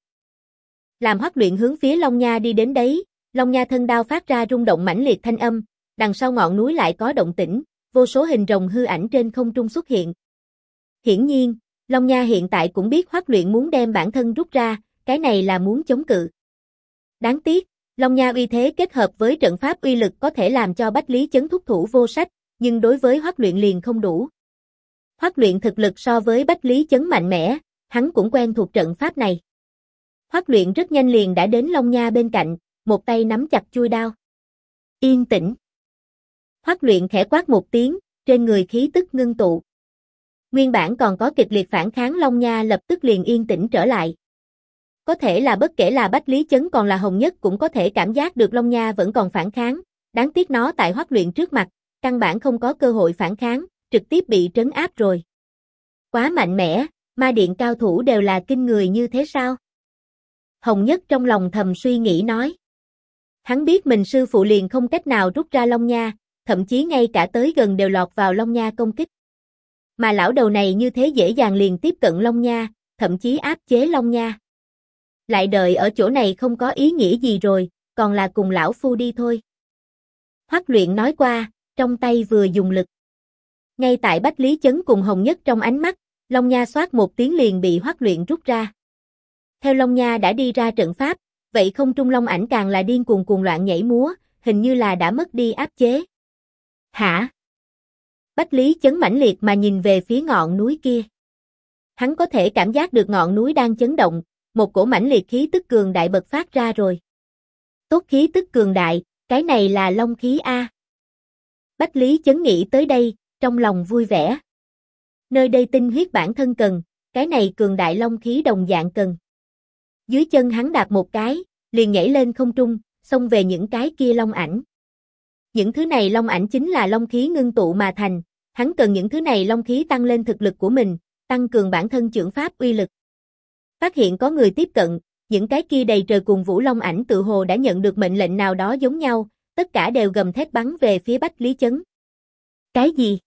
Làm Hoắc Luyện hướng phía Long Nha đi đến đấy, Long Nha thân đao phát ra rung động mãnh liệt thanh âm, đằng sau ngọn núi lại có động tĩnh, vô số hình rồng hư ảnh trên không trung xuất hiện. Hiển nhiên, Long Nha hiện tại cũng biết Hoắc Luyện muốn đem bản thân rút ra, cái này là muốn chống cự. Đáng tiếc, Long Nha uy thế kết hợp với trận pháp uy lực có thể làm cho Bách Lý Chấn thúc thủ vô sách, nhưng đối với Hoắc Luyện liền không đủ. Hoắc Luyện thực lực so với Bách Lý Chấn mạnh mẽ, hắn cũng quen thuộc trận pháp này. Hoắc Luyện rất nhanh liền đã đến Long Nha bên cạnh, một tay nắm chặt chuôi đao. Yên tĩnh. Hoắc Luyện khẽ quát một tiếng, trên người khí tức ngưng tụ. Nguyên bản còn có kịch liệt phản kháng Long Nha lập tức liền yên tĩnh trở lại. Có thể là bất kể là Bách Lý Chấn còn là Hồng Nhất cũng có thể cảm giác được Long Nha vẫn còn phản kháng, đáng tiếc nó tại Hoắc Luyện trước mặt, căn bản không có cơ hội phản kháng, trực tiếp bị trấn áp rồi. Quá mạnh mẽ, Ma điện cao thủ đều là kinh người như thế sao? Hồng Nhất trong lòng thầm suy nghĩ nói. Hắn biết mình sư phụ liền không cách nào rút ra Long Nha, thậm chí ngay cả tới gần đều lọt vào Long Nha công kích. Mà lão đầu này như thế dễ dàng liền tiếp cận Long Nha, thậm chí áp chế Long Nha. Lại đợi ở chỗ này không có ý nghĩa gì rồi, còn là cùng lão phu đi thôi. Hoắc Luyện nói qua, trong tay vừa dùng lực. Ngay tại Bách Lý Chấn cùng Hồng Nhất trong ánh mắt, Long Nha xoát một tiếng liền bị Hoắc Luyện rút ra. Theo Long Nha đã đi ra trận pháp, vậy không trung long ảnh càng là điên cuồng cuồng loạn nhảy múa, hình như là đã mất đi áp chế. Hả? Bách Lý Chấn mãnh liệt mà nhìn về phía ngọn núi kia. Hắn có thể cảm giác được ngọn núi đang chấn động, một cổ mãnh liệt khí tức cường đại bật phát ra rồi. Tốt khí tức cường đại, cái này là long khí A. Bách Lý Chấn nghĩ tới đây, trong lòng vui vẻ. Nơi đây tinh huyết bản thân cần, cái này cường đại long khí đồng dạng cần. Dưới chân hắn đạp một cái, liền nhảy lên không trung, xông về những cái kia long ảnh. Những thứ này long ảnh chính là long khí ngưng tụ mà thành, hắn cần những thứ này long khí tăng lên thực lực của mình, tăng cường bản thân chưởng pháp uy lực. Phát hiện có người tiếp cận, những cái kia đầy trời cùng vũ long ảnh tự hồ đã nhận được mệnh lệnh nào đó giống nhau, tất cả đều gầm thét bắn về phía Bách Lý Chấn. Cái gì?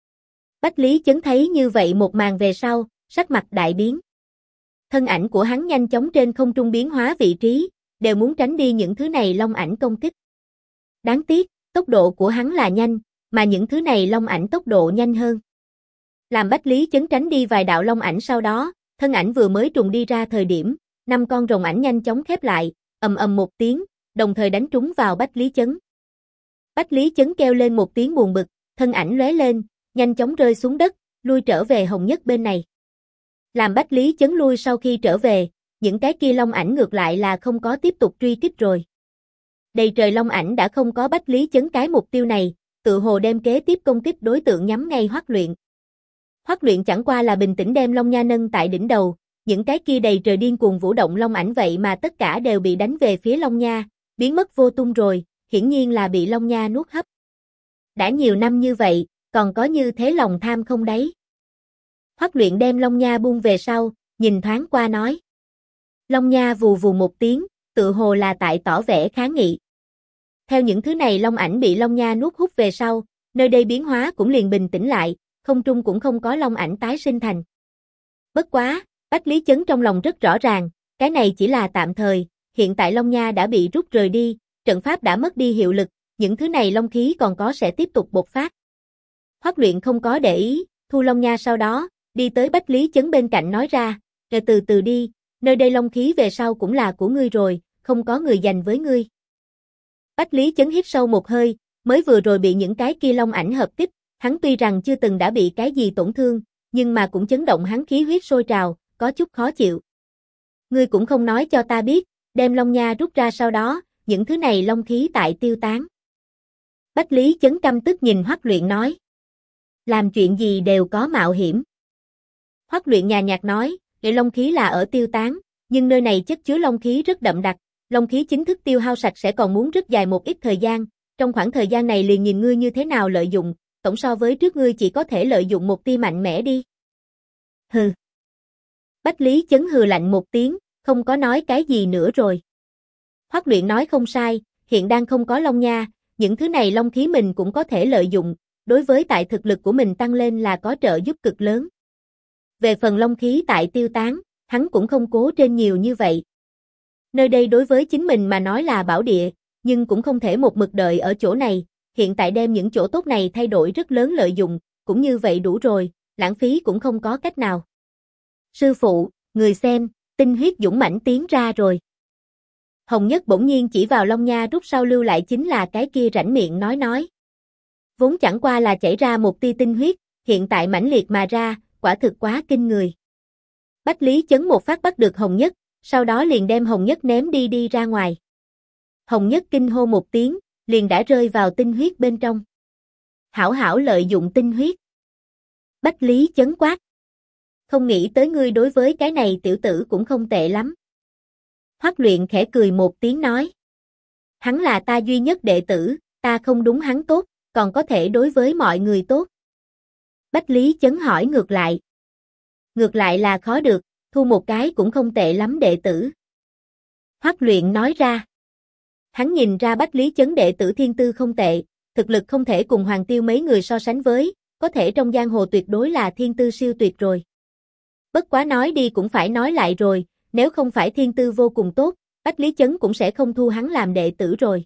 Bách Lý Chấn thấy như vậy một màn về sau, sắc mặt đại biến. Thân ảnh của hắn nhanh chóng trên không trung biến hóa vị trí, đều muốn tránh đi những thứ này long ảnh công kích. Đáng tiếc, tốc độ của hắn là nhanh, mà những thứ này long ảnh tốc độ nhanh hơn. Làm Bách Lý Chấn tránh đi vài đạo long ảnh sau đó, thân ảnh vừa mới trùng đi ra thời điểm, 5 con rồng ảnh nhanh chóng khép lại, ầm ầm một tiếng, đồng thời đánh trúng vào Bách Lý Chấn. Bách Lý Chấn kêu lên một tiếng buồn bực, thân ảnh lóe lên, nhanh chóng rơi xuống đất, lui trở về Hồng Nhất bên này. Làm Bách Lý Chấn lui sau khi trở về, những cái kia long ảnh ngược lại là không có tiếp tục truy kích rồi. Đầy trời long ảnh đã không có Bách Lý Chấn cái mục tiêu này, tự hồ đem kế tiếp công kích đối tượng nhắm ngay Hoắc Luyện. Hoắc Luyện chẳng qua là bình tĩnh đem Long Nha nâng tại đỉnh đầu, những cái kia đầy trời điên cuồng vũ động long ảnh vậy mà tất cả đều bị đánh về phía Long Nha, biến mất vô tung rồi, hiển nhiên là bị Long Nha nuốt hấp. Đã nhiều năm như vậy, còn có như thế lòng tham không đấy. Hoắc Luyện đem Long Nha buông về sau, nhìn thoáng qua nói. Long Nha vù vù một tiếng, tự hồ là tại tỏ vẻ kháng nghị. Theo những thứ này long ảnh bị Long Nha nuốt hút về sau, nơi đây biến hóa cũng liền bình tĩnh lại, không trung cũng không có long ảnh tái sinh thành. Bất quá, Bách Lý Chấn trong lòng rất rõ ràng, cái này chỉ là tạm thời, hiện tại Long Nha đã bị rút rời đi, trận pháp đã mất đi hiệu lực, những thứ này long khí còn có sẽ tiếp tục bộc phát. Hoắc Luyện không có để ý, thu Long Nha sau đó, đi tới Bách Lý Chấn bên cạnh nói ra, rồi từ từ đi, nơi đây long khí về sau cũng là của ngươi rồi, không có người giành với ngươi. Bách Lý Chấn hít sâu một hơi, mới vừa rồi bị những cái kia long ảnh hợp kích, hắn tuy rằng chưa từng đã bị cái gì tổn thương, nhưng mà cũng chấn động hắn khí huyết sôi trào, có chút khó chịu. Ngươi cũng không nói cho ta biết, đem Long Nha rút ra sau đó, những thứ này long khí tại tiêu tán. Bách Lý Chấn căm tức nhìn Hoắc Luyện nói. Làm chuyện gì đều có mạo hiểm. Hoắc Luyện nhàn nhạt nói, để long khí là ở tiêu tán, nhưng nơi này chất chứa long khí rất đậm đặc, long khí chính thức tiêu hao sạch sẽ còn muốn rất dài một ít thời gian, trong khoảng thời gian này liền nhìn ngươi như thế nào lợi dụng, tổng so với trước ngươi chỉ có thể lợi dụng một tia mạnh mẽ đi. Hừ. Bách Lý Chấn hừ lạnh một tiếng, không có nói cái gì nữa rồi. Hoắc Luyện nói không sai, hiện đang không có Long Nha, những thứ này long khí mình cũng có thể lợi dụng, đối với tại thực lực của mình tăng lên là có trợ giúp cực lớn. Về phần long khí tại tiêu tán, hắn cũng không cố trên nhiều như vậy. Nơi đây đối với chính mình mà nói là bảo địa, nhưng cũng không thể một mực đợi ở chỗ này, hiện tại đem những chỗ tốt này thay đổi rất lớn lợi dụng, cũng như vậy đủ rồi, lãng phí cũng không có cách nào. Sư phụ, người xem, tinh huyết dũng mãnh tiến ra rồi. Hồng Nhất bỗng nhiên chỉ vào Long Nha rút sau lưu lại chính là cái kia rãnh miệng nói. Vốn chẳng qua là chảy ra một tia tinh huyết, hiện tại mãnh liệt mà ra, quả thực quá kinh người. Bách Lý Chấn một phát bắt được Hồng Nhất, sau đó liền đem Hồng Nhất ném đi ra ngoài. Hồng Nhất kinh hô một tiếng, liền đã rơi vào tinh huyết bên trong. Hảo hảo lợi dụng tinh huyết. Bách Lý Chấn quát. Không nghĩ tới ngươi đối với cái này tiểu tử cũng không tệ lắm. Hoắc Luyện khẽ cười một tiếng nói. Hắn là ta duy nhất đệ tử, ta không đúng hắn tốt, còn có thể đối với mọi người tốt. Bách Lý Chấn hỏi ngược lại. Ngược lại là khó được, thu một cái cũng không tệ lắm đệ tử. Hoắc Luyện nói ra. Hắn nhìn ra Bách Lý Chấn đệ tử thiên tư không tệ, thực lực không thể cùng Hoàng Tiêu mấy người so sánh với, có thể trong giang hồ tuyệt đối là thiên tư siêu tuyệt rồi. Bất quá nói đi cũng phải nói lại rồi, nếu không phải thiên tư vô cùng tốt, Bách Lý Chấn cũng sẽ không thu hắn làm đệ tử rồi.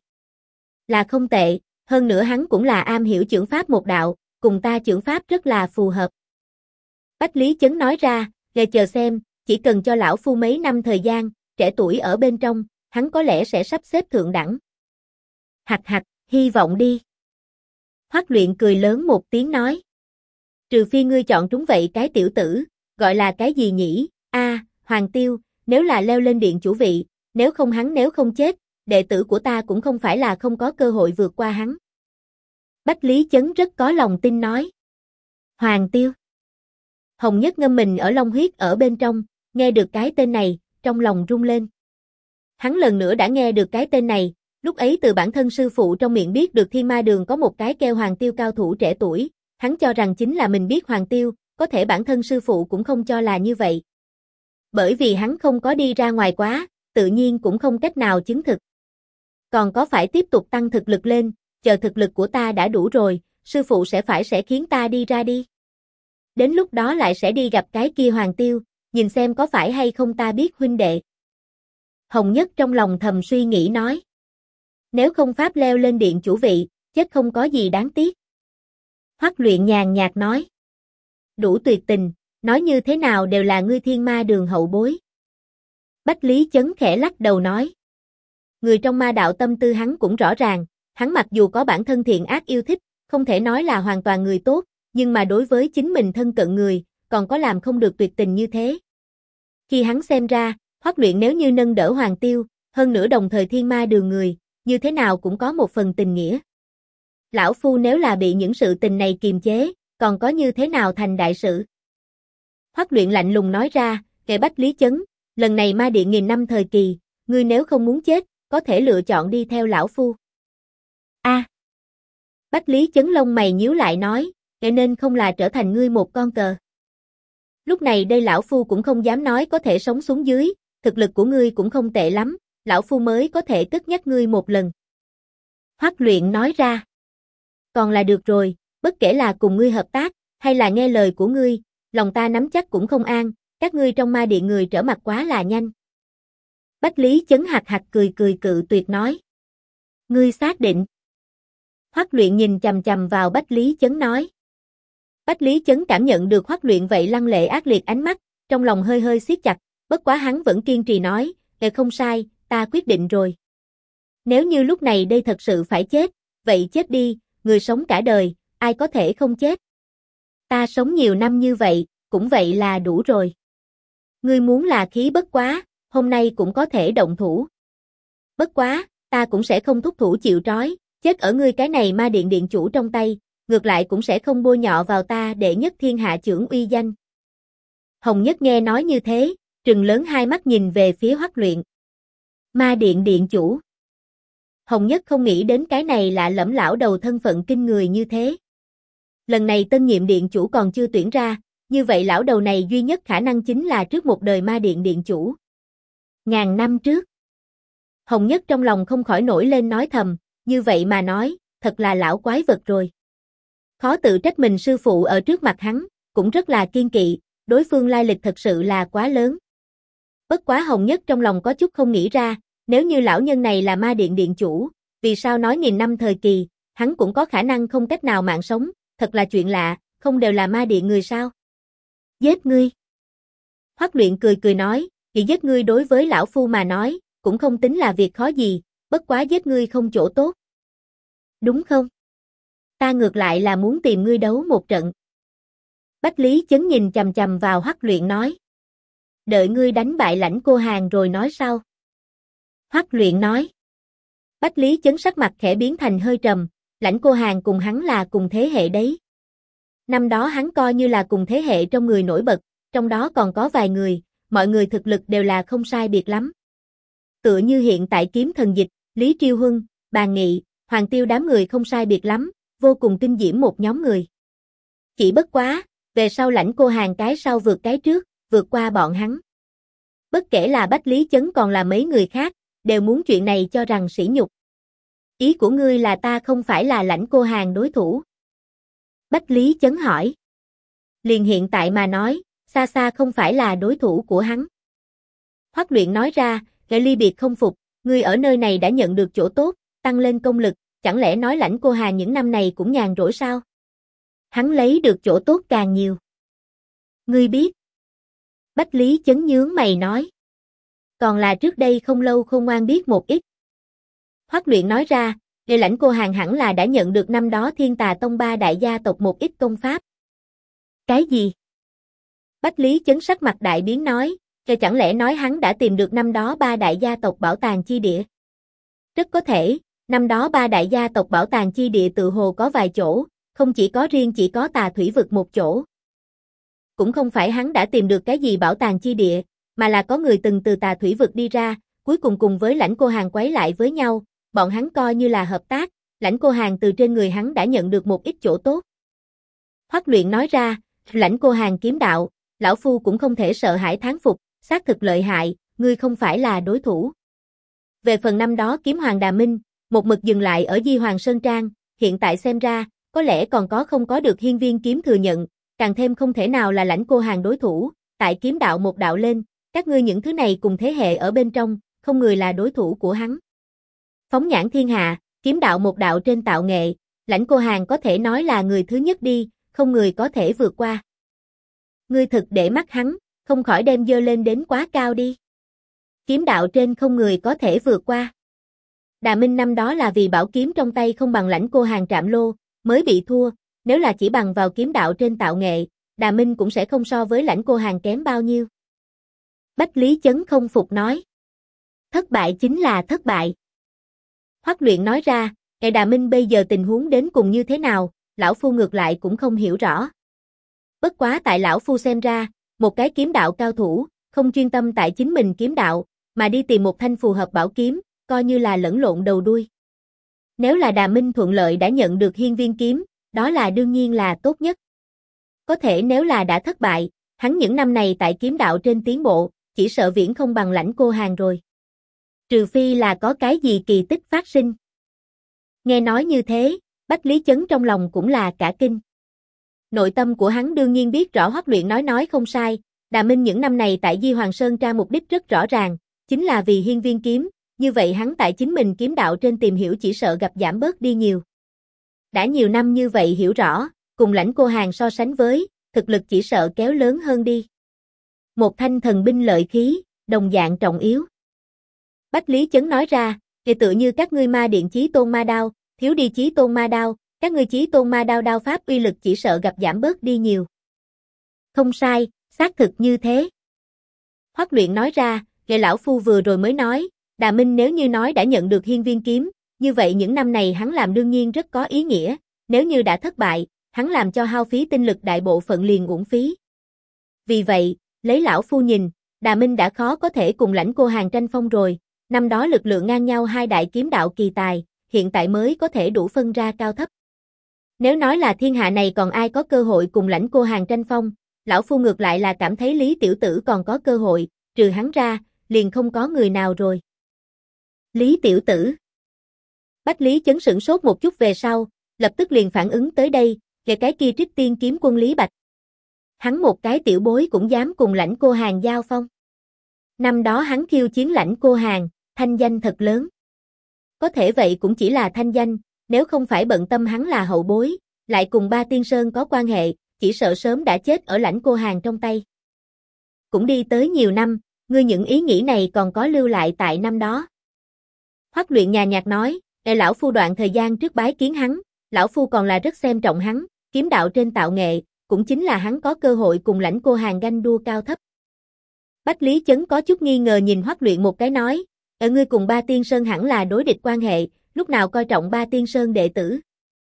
Là không tệ, hơn nữa hắn cũng là am hiểu chưởng pháp một đạo, cùng ta chưởng pháp rất là phù hợp. Bách Lý Chấn nói ra, để chờ xem, chỉ cần cho lão phu mấy năm thời gian, trẻ tuổi ở bên trong, hắn có lẽ sẽ sắp xếp thượng đẳng. Hạch hạch, hy vọng đi. Hoắc Luyện cười lớn một tiếng nói. Trừ phi ngươi chọn trúng vậy cái tiểu tử, gọi là cái gì nhỉ? Hoàng Tiêu, nếu là leo lên điện chủ vị, nếu không chết, đệ tử của ta cũng không phải là không có cơ hội vượt qua hắn. Bách Lý Chấn rất có lòng tin nói. Hoàng Tiêu. Hồng Nhất ngâm mình ở long huyết ở bên trong, nghe được cái tên này, trong lòng rung lên. Hắn lần nữa đã nghe được cái tên này, lúc ấy từ bản thân sư phụ trong miệng biết được Thiên Ma Đường có một cái kêu Hoàng Tiêu cao thủ trẻ tuổi, hắn cho rằng chính là mình biết Hoàng Tiêu, có thể bản thân sư phụ cũng không cho là như vậy. Bởi vì hắn không có đi ra ngoài quá, tự nhiên cũng không cách nào chứng thực. Còn có phải tiếp tục tăng thực lực lên, chờ thực lực của ta đã đủ rồi, sư phụ sẽ khiến ta đi ra đi. Đến lúc đó lại sẽ đi gặp cái kia Hoàng Tiêu, nhìn xem có phải hay không ta biết huynh đệ. Hồng Nhất trong lòng thầm suy nghĩ nói. Nếu không pháp leo lên điện chủ vị, chết không có gì đáng tiếc. Hoắc Luyện nhàn nhạt nói. Đủ tuyệt tình, nói như thế nào đều là ngươi Thiên Ma Đường hậu bối. Bách Lý Chấn khẽ lắc đầu nói. Người trong ma đạo tâm tư hắn cũng rõ ràng, hắn mặc dù có bản thân thiện ác yêu thích, không thể nói là hoàn toàn người tốt, nhưng mà đối với chính mình thân cận người, còn có làm không được tuyệt tình như thế. Khi hắn xem ra, Hoắc Luyện nếu như nâng đỡ Hoàng Tiêu, hơn nữa đồng thời Thiên Ma Đường người, như thế nào cũng có một phần tình nghĩa. Lão phu nếu là bị những sự tình này kiềm chế, còn có như thế nào thành đại sự? Hoắc Luyện lạnh lùng nói ra, kệ Bách Lý Chấn, lần này ma điện 1000 năm thời kỳ, ngươi nếu không muốn chết, có thể lựa chọn đi theo lão phu. Bách Lý Chấn lông mày nhíu lại nói, kệ nên không là trở thành ngươi một con cờ. Lúc này đây lão phu cũng không dám nói có thể sống xuống dưới, thực lực của ngươi cũng không tệ lắm, lão phu mới có thể cất nhắc ngươi một lần. Hoắc Luyện nói ra. Còn là được rồi, bất kể là cùng ngươi hợp tác, hay là nghe lời của ngươi, lòng ta nắm chắc cũng không an, các ngươi trong ma điện người trở mặt quá là nhanh. Bách Lý Chấn hạc hạc cười cự tuyệt nói. Ngươi xác định. Hoắc Luyện nhìn chằm chằm vào Bách Lý Chấn nói. Bách Lý Chấn cảm nhận được Hoắc Luyện vậy lăng lệ ác liệt ánh mắt, trong lòng hơi siết chặt, bất quá hắn vẫn kiên trì nói, không sai, ta quyết định rồi. Nếu như lúc này đây thật sự phải chết, vậy chết đi, người sống cả đời, ai có thể không chết. Ta sống nhiều năm như vậy, cũng vậy là đủ rồi. Ngươi muốn là khí bất quá, hôm nay cũng có thể động thủ. Bất quá, ta cũng sẽ không thúc thủ chịu trói, chết ở ngươi cái này ma điện điện chủ trong tay, ngược lại cũng sẽ không bôi nhọ vào ta đệ nhất thiên hạ chưởng uy danh. Hồng Nhất nghe nói như thế, trừng lớn hai mắt nhìn về phía Hoắc Luyện. Ma điện điện chủ. Hồng Nhất không nghĩ đến cái này lạ lẫm lão đầu thân phận kinh người như thế. Lần này tân nhiệm điện chủ còn chưa tuyển ra, như vậy lão đầu này duy nhất khả năng chính là trước một đời ma điện điện chủ. Ngàn năm trước. Hồng Nhất trong lòng không khỏi nổi lên nói thầm, như vậy mà nói, thật là lão quái vật rồi. Khó tự trách mình sư phụ ở trước mặt hắn, cũng rất là kiên kỵ, đối phương lai lịch thật sự là quá lớn. Bất quá Hồng Nhất trong lòng có chút không nghĩ ra, nếu như lão nhân này là ma điện điện chủ, vì sao nói 1000 năm thời kỳ, hắn cũng có khả năng không cách nào mạng sống, thật là chuyện lạ, không đều là ma điện người sao? Giết ngươi. Hoắc Luyện cười nói, chỉ giết ngươi đối với lão phu mà nói, cũng không tính là việc khó gì, bất quá giết ngươi không chỗ tốt. Đúng không? Ta ngược lại là muốn tìm ngươi đấu một trận. Bách Lý Chấn nhìn chằm chằm vào Hoắc Luyện nói. Đợi ngươi đánh bại Lãnh Cô Hàn rồi nói sau. Hoắc Luyện nói. Bách Lý Chấn sắc mặt khẽ biến thành hơi trầm, Lãnh Cô Hàn cùng hắn là cùng thế hệ đấy. Năm đó hắn coi như là cùng thế hệ trong người nổi bật, trong đó còn có vài người, mọi người thực lực đều là không sai biệt lắm. Tựa như hiện tại Kiếm Thần Dịch, Lý Triêu Huân, Bàn Nghị, Hoàng Tiêu đám người không sai biệt lắm, vô cùng kinh diễm một nhóm người. Chỉ bất quá, về sau Lãnh Cô Hàn cái sau vượt cái trước, vượt qua bọn hắn. Bất kể là Bách Lý Chấn còn là mấy người khác, đều muốn chuyện này cho rằng sỉ nhục. Ý của ngươi là ta không phải là Lãnh Cô Hàn đối thủ? Bách Lý Chấn hỏi. Liền hiện tại mà nói, xa xa không phải là đối thủ của hắn. Hoắc Luyện nói ra, kẻ ly biệt không phục, ngươi ở nơi này đã nhận được chỗ tốt, tăng lên công lực, chẳng lẽ nói Lãnh Cô Hàn những năm này cũng nhàn rỗi sao? Hắn lấy được chỗ tốt càng nhiều. Ngươi biết. Bách Lý Chấn nhướng mày nói. Còn là trước đây không lâu Khôn Ngoan biết một ít. Hoắc Luyện nói ra, để Lãnh Cô Hàn hẳn là đã nhận được năm đó Thiên Tà Tông ba đại gia tộc một ít công pháp. Cái gì? Bách Lý Chấn sắc mặt đại biến nói, chẳng lẽ nói hắn đã tìm được năm đó ba đại gia tộc bảo tàng chi địa? Rất có thể, năm đó ba đại gia tộc bảo tàng chi địa tự hồ có vài chỗ, không chỉ có riêng chỉ có Tà Thủy vực một chỗ. Cũng không phải hắn đã tìm được cái gì bảo tàng chi địa, mà là có người từng từ Tà Thủy vực đi ra, cuối cùng cùng với Lãnh Cô Hàn quấy lại với nhau, bọn hắn coi như là hợp tác, Lãnh Cô Hàn từ trên người hắn đã nhận được một ít chỗ tốt. Hoắc Luyện nói ra, Lãnh Cô Hàn kiếm đạo, lão phu cũng không thể sợ hãi thán phục, xác thực lợi hại, ngươi không phải là đối thủ. Về phần năm đó kiếm hoàng Đà Minh, một mực dừng lại ở Di Hoàng Sơn Trang, hiện tại xem ra, có lẽ còn không có được hiên viên kiếm thừa nhận, càng thêm không thể nào là Lãnh Cô Hàn đối thủ, tại kiếm đạo một đạo lên, các ngươi những thứ này cùng thế hệ ở bên trong, không người là đối thủ của hắn. Phóng nhãn thiên hạ, kiếm đạo một đạo trên tạo nghệ, Lãnh Cô Hàn có thể nói là người thứ nhất đi, không người có thể vượt qua. Ngươi thực để mắt hắn, không khỏi đem dơ lên đến quá cao đi. Kiếm đạo trên không người có thể vượt qua. Đà Minh năm đó là vì bảo kiếm trong tay không bằng Lãnh Cô Hàn Trạm Lô, mới bị thua, nếu là chỉ bằng vào kiếm đạo trên tạo nghệ, Đà Minh cũng sẽ không so với Lãnh Cô Hàn kém bao nhiêu. Bách Lý Chấn không phục nói. Thất bại chính là thất bại. Hoắc Luyện nói ra, Đà Minh bây giờ tình huống đến cùng như thế nào, lão phu ngược lại cũng không hiểu rõ. Bất quá tại lão phu xem ra, một cái kiếm đạo cao thủ, không chuyên tâm tại chính mình kiếm đạo, mà đi tìm một thanh phù hợp bảo kiếm, coi như là lẫn lộn đầu đuôi. Nếu là Đà Minh thuận lợi đã nhận được hiên viên kiếm, đó là đương nhiên là tốt nhất. Có thể nếu là đã thất bại, hắn những năm này tại kiếm đạo trên tiến bộ, chỉ sợ viễn không bằng Lãnh Cô Hàn rồi. Trừ phi là có cái gì kỳ tích phát sinh. Nghe nói như thế, Bách Lý Chấn trong lòng cũng là cả kinh. Nội tâm của hắn đương nhiên biết rõ Hoắc Luyện nói không sai, Đà Minh những năm này tại Di Hoàng Sơn Trang mục đích rất rõ ràng, chính là vì hiên viên kiếm, như vậy hắn tại chính mình kiếm đạo trên tìm hiểu chỉ sợ gặp giảm bớt đi nhiều. Đã nhiều năm như vậy hiểu rõ, cùng Lãnh Cô Hàn so sánh với, thực lực chỉ sợ kéo lớn hơn đi. Một thanh thần binh lợi khí, đồng dạng trọng yếu. Bách Lý Chấn nói ra, thì tự như các ngươi ma điện chí tôn ma đao, thiếu đi chí tôn ma đao, các ngươi chí tôn ma đao đao pháp uy lực chỉ sợ gặp giảm bớt đi nhiều. Không sai, xác thực như thế. Hoắc Luyện nói ra, lão phu vừa rồi mới nói, Đà Minh nếu như nói đã nhận được hiên viên kiếm, như vậy những năm này hắn làm đương nhiên rất có ý nghĩa, nếu như đã thất bại, hắn làm cho hao phí tinh lực đại bộ phận liền uổng phí. Vì vậy, lấy lão phu nhìn, Đà Minh đã khó có thể cùng Lãnh Cô Hàn tranh phong rồi, năm đó lực lượng ngang nhau hai đại kiếm đạo kỳ tài, hiện tại mới có thể đủ phân ra cao thấp. Nếu nói là thiên hạ này còn ai có cơ hội cùng Lãnh Cô Hàn tranh phong, lão phu ngược lại là cảm thấy Lý tiểu tử còn có cơ hội, trừ hắn ra, liền không có người nào rồi. Lý tiểu tử. Bách Lý Chấn sửng sốt một chút về sau, lập tức liền phản ứng tới đây, về cái kia Trích Tiên kiếm quân Lý Bạch. Hắn một cái tiểu bối cũng dám cùng Lãnh Cô Hàn giao phong. Năm đó hắn khiêu chiến Lãnh Cô Hàn, thanh danh thật lớn. Có thể vậy cũng chỉ là thanh danh, nếu không phải bận tâm hắn là hậu bối, lại cùng Ba Tiên Sơn có quan hệ, chỉ sợ sớm đã chết ở Lãnh Cô Hàn trong tay. Cũng đi tới nhiều năm, ngươi những ý nghĩ này còn có lưu lại tại năm đó. Hoắc Luyện nhàn nhạt nói, lão phu đoạn thời gian trước bái kiến hắn, lão phu còn là rất xem trọng hắn, kiếm đạo trên tạo nghệ, cũng chính là hắn có cơ hội cùng Lãnh Cô Hàn ganh đua cao thấp. Bách Lý Chấn có chút nghi ngờ nhìn Hoắc Luyện một cái nói, ngươi cùng Ba Tiên Sơn hẳn là đối địch quan hệ, lúc nào coi trọng Ba Tiên Sơn đệ tử.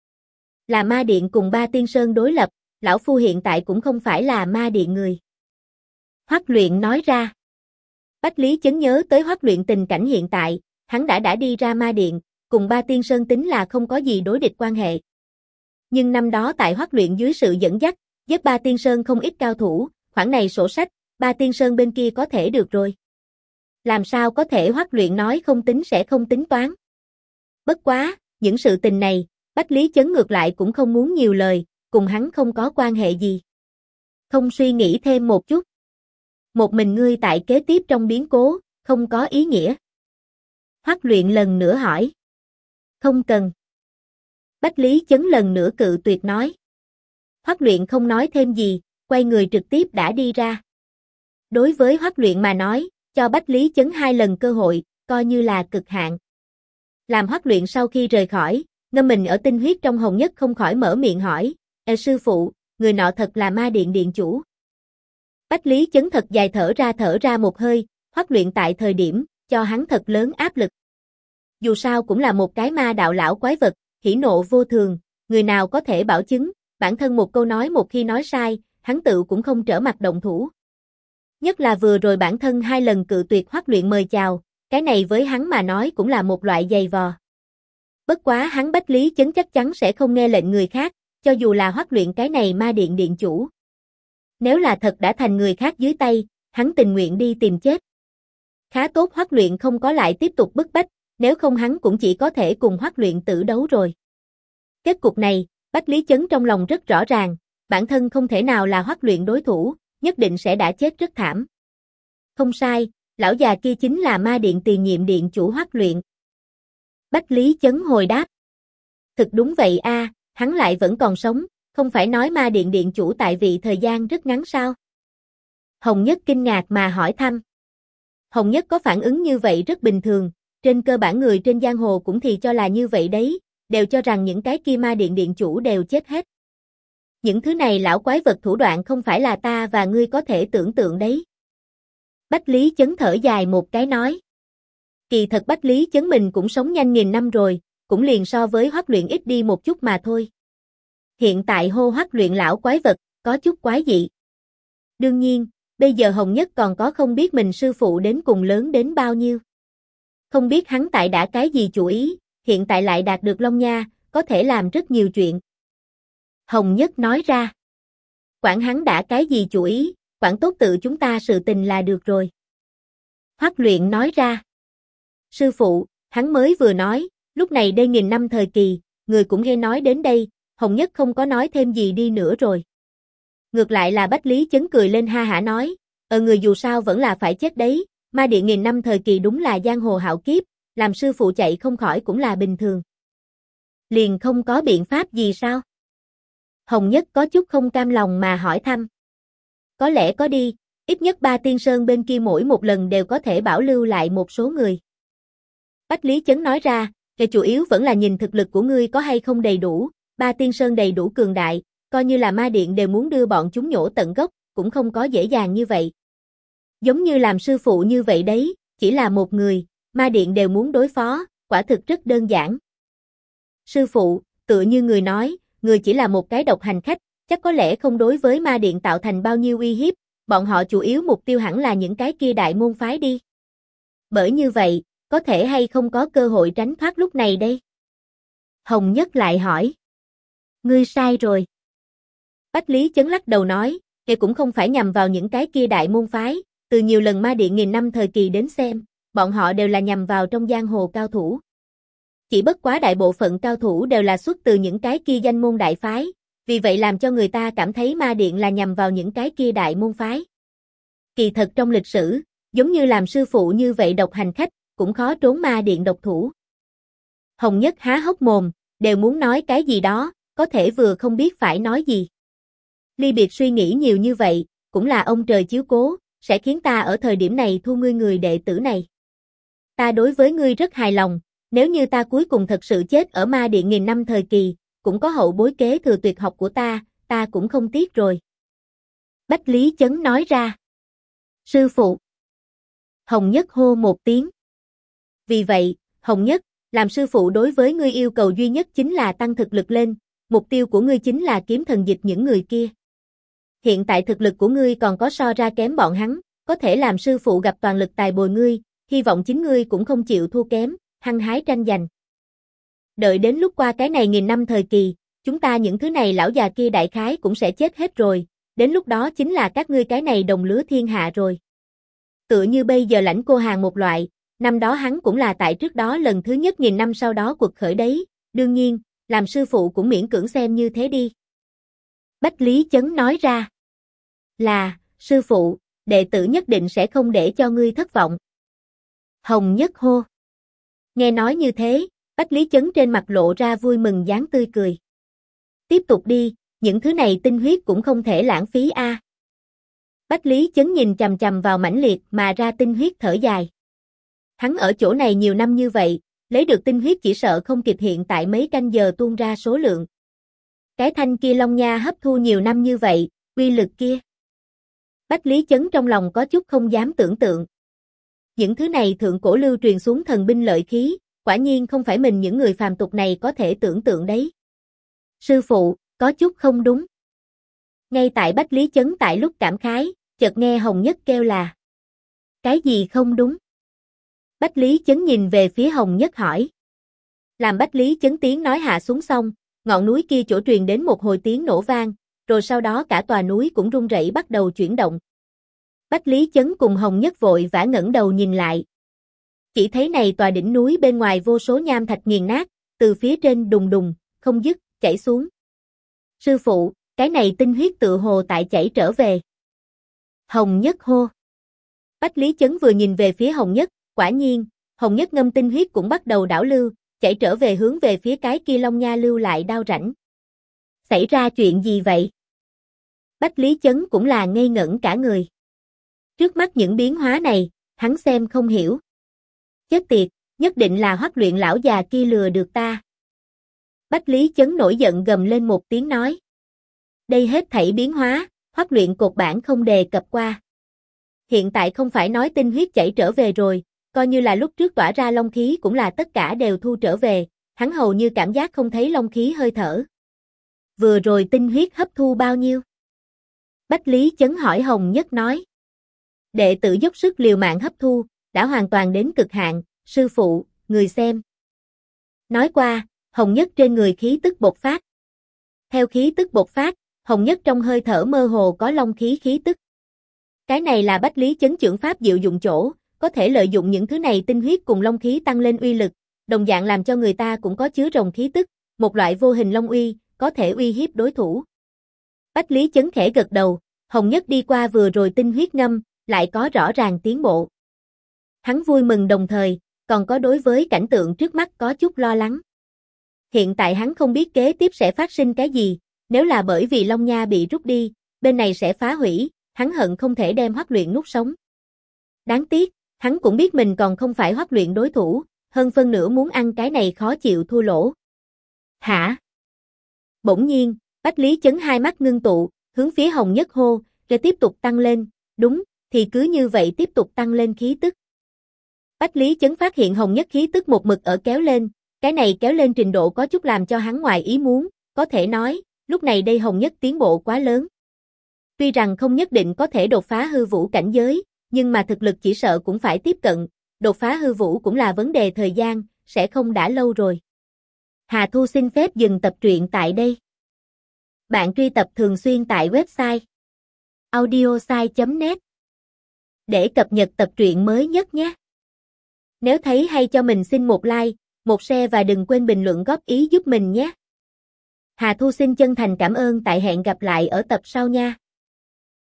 Là ma điện cùng Ba Tiên Sơn đối lập, lão phu hiện tại cũng không phải là ma điện người. Hoắc Luyện nói ra. Bách Lý Chấn nhớ tới Hoắc Luyện tình cảnh hiện tại, hắn đã đi ra ma điện, cùng Ba Tiên Sơn tính là không có gì đối địch quan hệ. Nhưng năm đó tại Hoắc Luyện dưới sự dẫn dắt, Giết Ba Tiên Sơn không ít cao thủ, khoản này sổ sách, Ba Tiên Sơn bên kia có thể được rồi. Làm sao có thể Hoắc Luyện nói không tính sẽ không tính toán. Bất quá, những sự tình này, Bách Lý Chấn ngược lại cũng không muốn nhiều lời, cùng hắn không có quan hệ gì. Không suy nghĩ thêm một chút. Một mình ngươi tại kế tiếp trong biến cố, không có ý nghĩa. Hoắc Luyện lần nữa hỏi. Không cần. Bách Lý Chấn lần nữa cự tuyệt nói. Hoắc Luyện không nói thêm gì, quay người trực tiếp đã đi ra. Đối với Hoắc Luyện mà nói, cho Bách Lý Chấn 2 lần cơ hội, coi như là cực hạn. Làm Hoắc Luyện sau khi rời khỏi, ngâm mình ở tinh huyết trong hồng nhất không khỏi mở miệng hỏi, sư phụ, người nọ thật là ma điện điện chủ. Bách Lý Chấn thật dài thở ra một hơi, Hoắc Luyện tại thời điểm, cho hắn thật lớn áp lực. Dù sao cũng là một cái ma đạo lão quái vật, hỉ nộ vô thường, người nào có thể bảo chứng, bản thân một câu nói một khi nói sai, hắn tự cũng không trở mặt động thủ. Nhất là vừa rồi bản thân 2 lần cự tuyệt Hoắc Luyện mời chào, cái này với hắn mà nói cũng là một loại giày vò. Bất quá hắn Bách Lý Chấn chắc chắn sẽ không nghe lệnh người khác, cho dù là Hoắc Luyện cái này ma điện điện chủ. Nếu là thật đã thành người khác dưới tay, hắn tình nguyện đi tìm chết. Khá tốt Hoắc Luyện không có lại tiếp tục bức bách, nếu không hắn cũng chỉ có thể cùng Hoắc Luyện tử đấu rồi. Kết cục này, Bách Lý Chấn trong lòng rất rõ ràng, bản thân không thể nào là Hoắc Luyện đối thủ, nhất định sẽ đã chết rất thảm. Không sai, lão già kia chính là ma điện tiền nhiệm điện chủ Hoắc Luyện. Bách Lý Chấn hồi đáp. Thực đúng vậy a, hắn lại vẫn còn sống, không phải nói ma điện điện chủ tại vị thời gian rất ngắn sao? Hồng Nhất kinh ngạc mà hỏi thăm. Hồng Nhất có phản ứng như vậy rất bình thường, trên cơ bản người trên giang hồ cũng thì cho là như vậy đấy, đều cho rằng những cái kia ma điện điện chủ đều chết hết. Những thứ này lão quái vật thủ đoạn không phải là ta và ngươi có thể tưởng tượng đấy. Bách Lý Chấn thở dài một cái nói. Kỳ thật Bách Lý Chấn mình cũng sống nhanh 1000 năm rồi, cũng liền so với Hoắc Luyện ít đi một chút mà thôi. Hiện tại hô Hoắc Luyện lão quái vật, có chút quái dị. Đương nhiên, bây giờ Hồng Nhất còn có không biết mình sư phụ đến cùng lớn đến bao nhiêu. Không biết hắn tại đã cái gì chủ ý, hiện tại lại đạt được Long Nha, có thể làm rất nhiều chuyện. Hồng Nhất nói ra. Quản hắn đã cái gì chủ ý, quản tốt tự chúng ta sự tình là được rồi. Hoắc Luyện nói ra. Sư phụ, hắn mới vừa nói, lúc này đây 1000 năm thời kỳ, người cũng nghe nói đến đây, Hồng Nhất không có nói thêm gì đi nữa rồi. Ngược lại là Bách Lý Chấn cười lên ha hả nói, người dù sao vẫn là phải chết đấy, ma điện 1000 năm thời kỳ đúng là giang hồ hạo kiếp, làm sư phụ chạy không khỏi cũng là bình thường. Liền không có biện pháp gì sao? Hồng Nhất có chút không cam lòng mà hỏi thăm. Có lẽ có đi, ít nhất Ba Tiên Sơn bên kia mỗi một lần đều có thể bảo lưu lại một số người. Bách Lý Chấn nói ra, cái chủ yếu vẫn là nhìn thực lực của ngươi có hay không đầy đủ, Ba Tiên Sơn đầy đủ cường đại, coi như là ma điện đều muốn đưa bọn chúng nhổ tận gốc, cũng không có dễ dàng như vậy. Giống như làm sư phụ như vậy đấy, chỉ là một người, ma điện đều muốn đối phó, quả thực rất đơn giản. Sư phụ, tựa như người nói, người chỉ là một cái độc hành khách, chắc có lẽ không đối với ma điện tạo thành bao nhiêu uy hiếp, bọn họ chủ yếu mục tiêu hẳn là những cái kia đại môn phái đi. Bởi như vậy, có thể hay không có cơ hội tránh thoát lúc này đây? Hồng Nhất lại hỏi. Ngươi sai rồi. Bách Lý Chấn lắc đầu nói, kẻ cũng không phải nhằm vào những cái kia đại môn phái, từ nhiều lần ma điện 1000 năm thời kỳ đến xem, bọn họ đều là nhằm vào trong giang hồ cao thủ. Chỉ bất quá đại bộ phận cao thủ đều là xuất từ những cái kia danh môn đại phái, vì vậy làm cho người ta cảm thấy ma điện là nhằm vào những cái kia đại môn phái. Kỳ thật trong lịch sử, giống như làm sư phụ như vậy độc hành khách, cũng khó trốn ma điện độc thủ. Hồng Nhất há hốc mồm, đều muốn nói cái gì đó, có thể vừa không biết phải nói gì. Ly biệt suy nghĩ nhiều như vậy, cũng là ông trời chiếu cố, sẽ khiến ta ở thời điểm này thu ngươi người đệ tử này. Ta đối với ngươi rất hài lòng, nếu như ta cuối cùng thật sự chết ở ma điện 1000 năm thời kỳ, cũng có hậu bối kế thừa tuyệt học của ta cũng không tiếc rồi. Bách Lý Chấn nói ra. Sư phụ. Hồng Nhất hô một tiếng. Vì vậy, Hồng Nhất, làm sư phụ đối với ngươi yêu cầu duy nhất chính là tăng thực lực lên, mục tiêu của ngươi chính là kiếm thần dịch những người kia. Hiện tại thực lực của ngươi còn có so ra kém bọn hắn, có thể làm sư phụ gặp toàn lực tài bồi ngươi, hy vọng chính ngươi cũng không chịu thua kém, hăng hái tranh giành. Đợi đến lúc qua cái này 1000 năm thời kỳ, chúng ta những thứ này lão già kia đại khái cũng sẽ chết hết rồi, đến lúc đó chính là các ngươi cái này đồng lứa thiên hạ rồi. Tựa như bây giờ Lãnh Cô Hàn một loại, năm đó hắn cũng là tại trước đó lần thứ nhất nghìn năm sau đó quật khởi đấy, đương nhiên, làm sư phụ cũng miễn cưỡng xem như thế đi. Bách Lý Chấn nói ra. Là, sư phụ, đệ tử nhất định sẽ không để cho ngươi thất vọng. Hồng Nhất hô. Nghe nói như thế, Bách Lý Chấn trên mặt lộ ra vui mừng dáng tươi cười. Tiếp tục đi, những thứ này tinh huyết cũng không thể lãng phí a. Bách Lý Chấn nhìn chằm chằm vào mãnh liệt mà ra tinh huyết thở dài. Hắn ở chỗ này nhiều năm như vậy, lấy được tinh huyết chỉ sợ không kịp hiện tại mấy canh giờ tuôn ra số lượng. Cái thanh kia Long Nha hấp thu nhiều năm như vậy, uy lực kia. Bách Lý Chấn trong lòng có chút không dám tưởng tượng. Những thứ này thượng cổ lưu truyền xuống thần binh lợi khí, quả nhiên không phải mình những người phàm tục này có thể tưởng tượng đấy. Sư phụ, có chút không đúng. Ngay tại Bách Lý Chấn tại lúc cảm khái, chợt nghe Hồng Nhất kêu là. Cái gì không đúng? Bách Lý Chấn nhìn về phía Hồng Nhất hỏi. Làm Bách Lý Chấn tiếng nói hạ xuống xong, ngọn núi kia chỗ truyền đến một hồi tiếng nổ vang, rồi sau đó cả tòa núi cũng rung rẩy bắt đầu chuyển động. Bách Lý Chấn cùng Hồng Nhất vội vã ngẩng đầu nhìn lại. Chỉ thấy này tòa đỉnh núi bên ngoài vô số nham thạch nghiền nát, từ phía trên đùng đùng, không dứt, chảy xuống. Sư phụ, cái này tinh huyết tự hồ tại chảy trở về. Hồng Nhất hô. Bách Lý Chấn vừa nhìn về phía Hồng Nhất, quả nhiên, Hồng Nhất ngâm tinh huyết cũng bắt đầu đảo lưu, chảy trở về hướng về phía cái kia Long Nha lưu lại đao rãnh. Xảy ra chuyện gì vậy? Bách Lý Chấn cũng là ngây ngẩn cả người. Trước mắt những biến hóa này, hắn xem không hiểu. Chết tiệt, nhất định là Hoắc Luyện lão già kia lừa được ta. Bách Lý Chấn nổi giận gầm lên một tiếng nói. Đây hết thảy biến hóa, Hoắc Luyện cột bản không đề cập qua. Hiện tại không phải nói tinh huyết chảy trở về rồi, coi như là lúc trước tỏa ra long khí cũng là tất cả đều thu trở về, hắn hầu như cảm giác không thấy long khí hơi thở. Vừa rồi tinh huyết hấp thu bao nhiêu? Bách Lý Chấn hỏi Hồng Nhất nói. Đệ tử dốc sức liều mạng hấp thu, đã hoàn toàn đến cực hạn, sư phụ, người xem. Nói qua, Hồng Nhất trên người khí tức bộc phát. Theo khí tức bộc phát, Hồng Nhất trong hơi thở mơ hồ có long khí khí tức. Cái này là Bách Lý Chấn chưởng pháp diệu dụng chỗ, có thể lợi dụng những thứ này tinh huyết cùng long khí tăng lên uy lực, đồng dạng làm cho người ta cũng có chứa rồng khí tức, một loại vô hình long uy, có thể uy hiếp đối thủ. Bách Lý Chấn khẽ gật đầu, Hồng Nhất đi qua vừa rồi tinh huyết ngâm, lại có rõ ràng tiến bộ. Hắn vui mừng đồng thời, còn có đối với cảnh tượng trước mắt có chút lo lắng. Hiện tại hắn không biết kế tiếp sẽ phát sinh cái gì, nếu là bởi vì Long Nha bị rút đi, bên này sẽ phá hủy, hắn hận không thể đem Hoắc Luyện nuốt sống. Đáng tiếc, hắn cũng biết mình còn không phải Hoắc Luyện đối thủ, hơn phân nửa muốn ăn cái này khó chịu thua lỗ. Hả? Bỗng nhiên, Bách Lý Chấn hai mắt ngưng tụ, hướng phía Hồng Nhất hô, rồi tiếp tục tăng lên, đúng, thì cứ như vậy tiếp tục tăng lên khí tức. Bách Lý Chấn phát hiện Hồng Nhất khí tức một mực ở kéo lên, cái này kéo lên trình độ có chút làm cho hắn ngoài ý muốn, có thể nói, lúc này đây Hồng Nhất tiến bộ quá lớn. Tuy rằng không nhất định có thể đột phá hư vũ cảnh giới, nhưng mà thực lực chỉ sợ cũng phải tiếp cận, đột phá hư vũ cũng là vấn đề thời gian, sẽ không đã lâu rồi. Hà Thu xin phép dừng tập truyện tại đây. Bạn truy tập thường xuyên tại website audiosai.net để cập nhật tập truyện mới nhất nhé. Nếu thấy hay cho mình xin một like, một share và đừng quên bình luận góp ý giúp mình nhé. Hà Thu xin chân thành cảm ơn, tại hẹn gặp lại ở tập sau nha.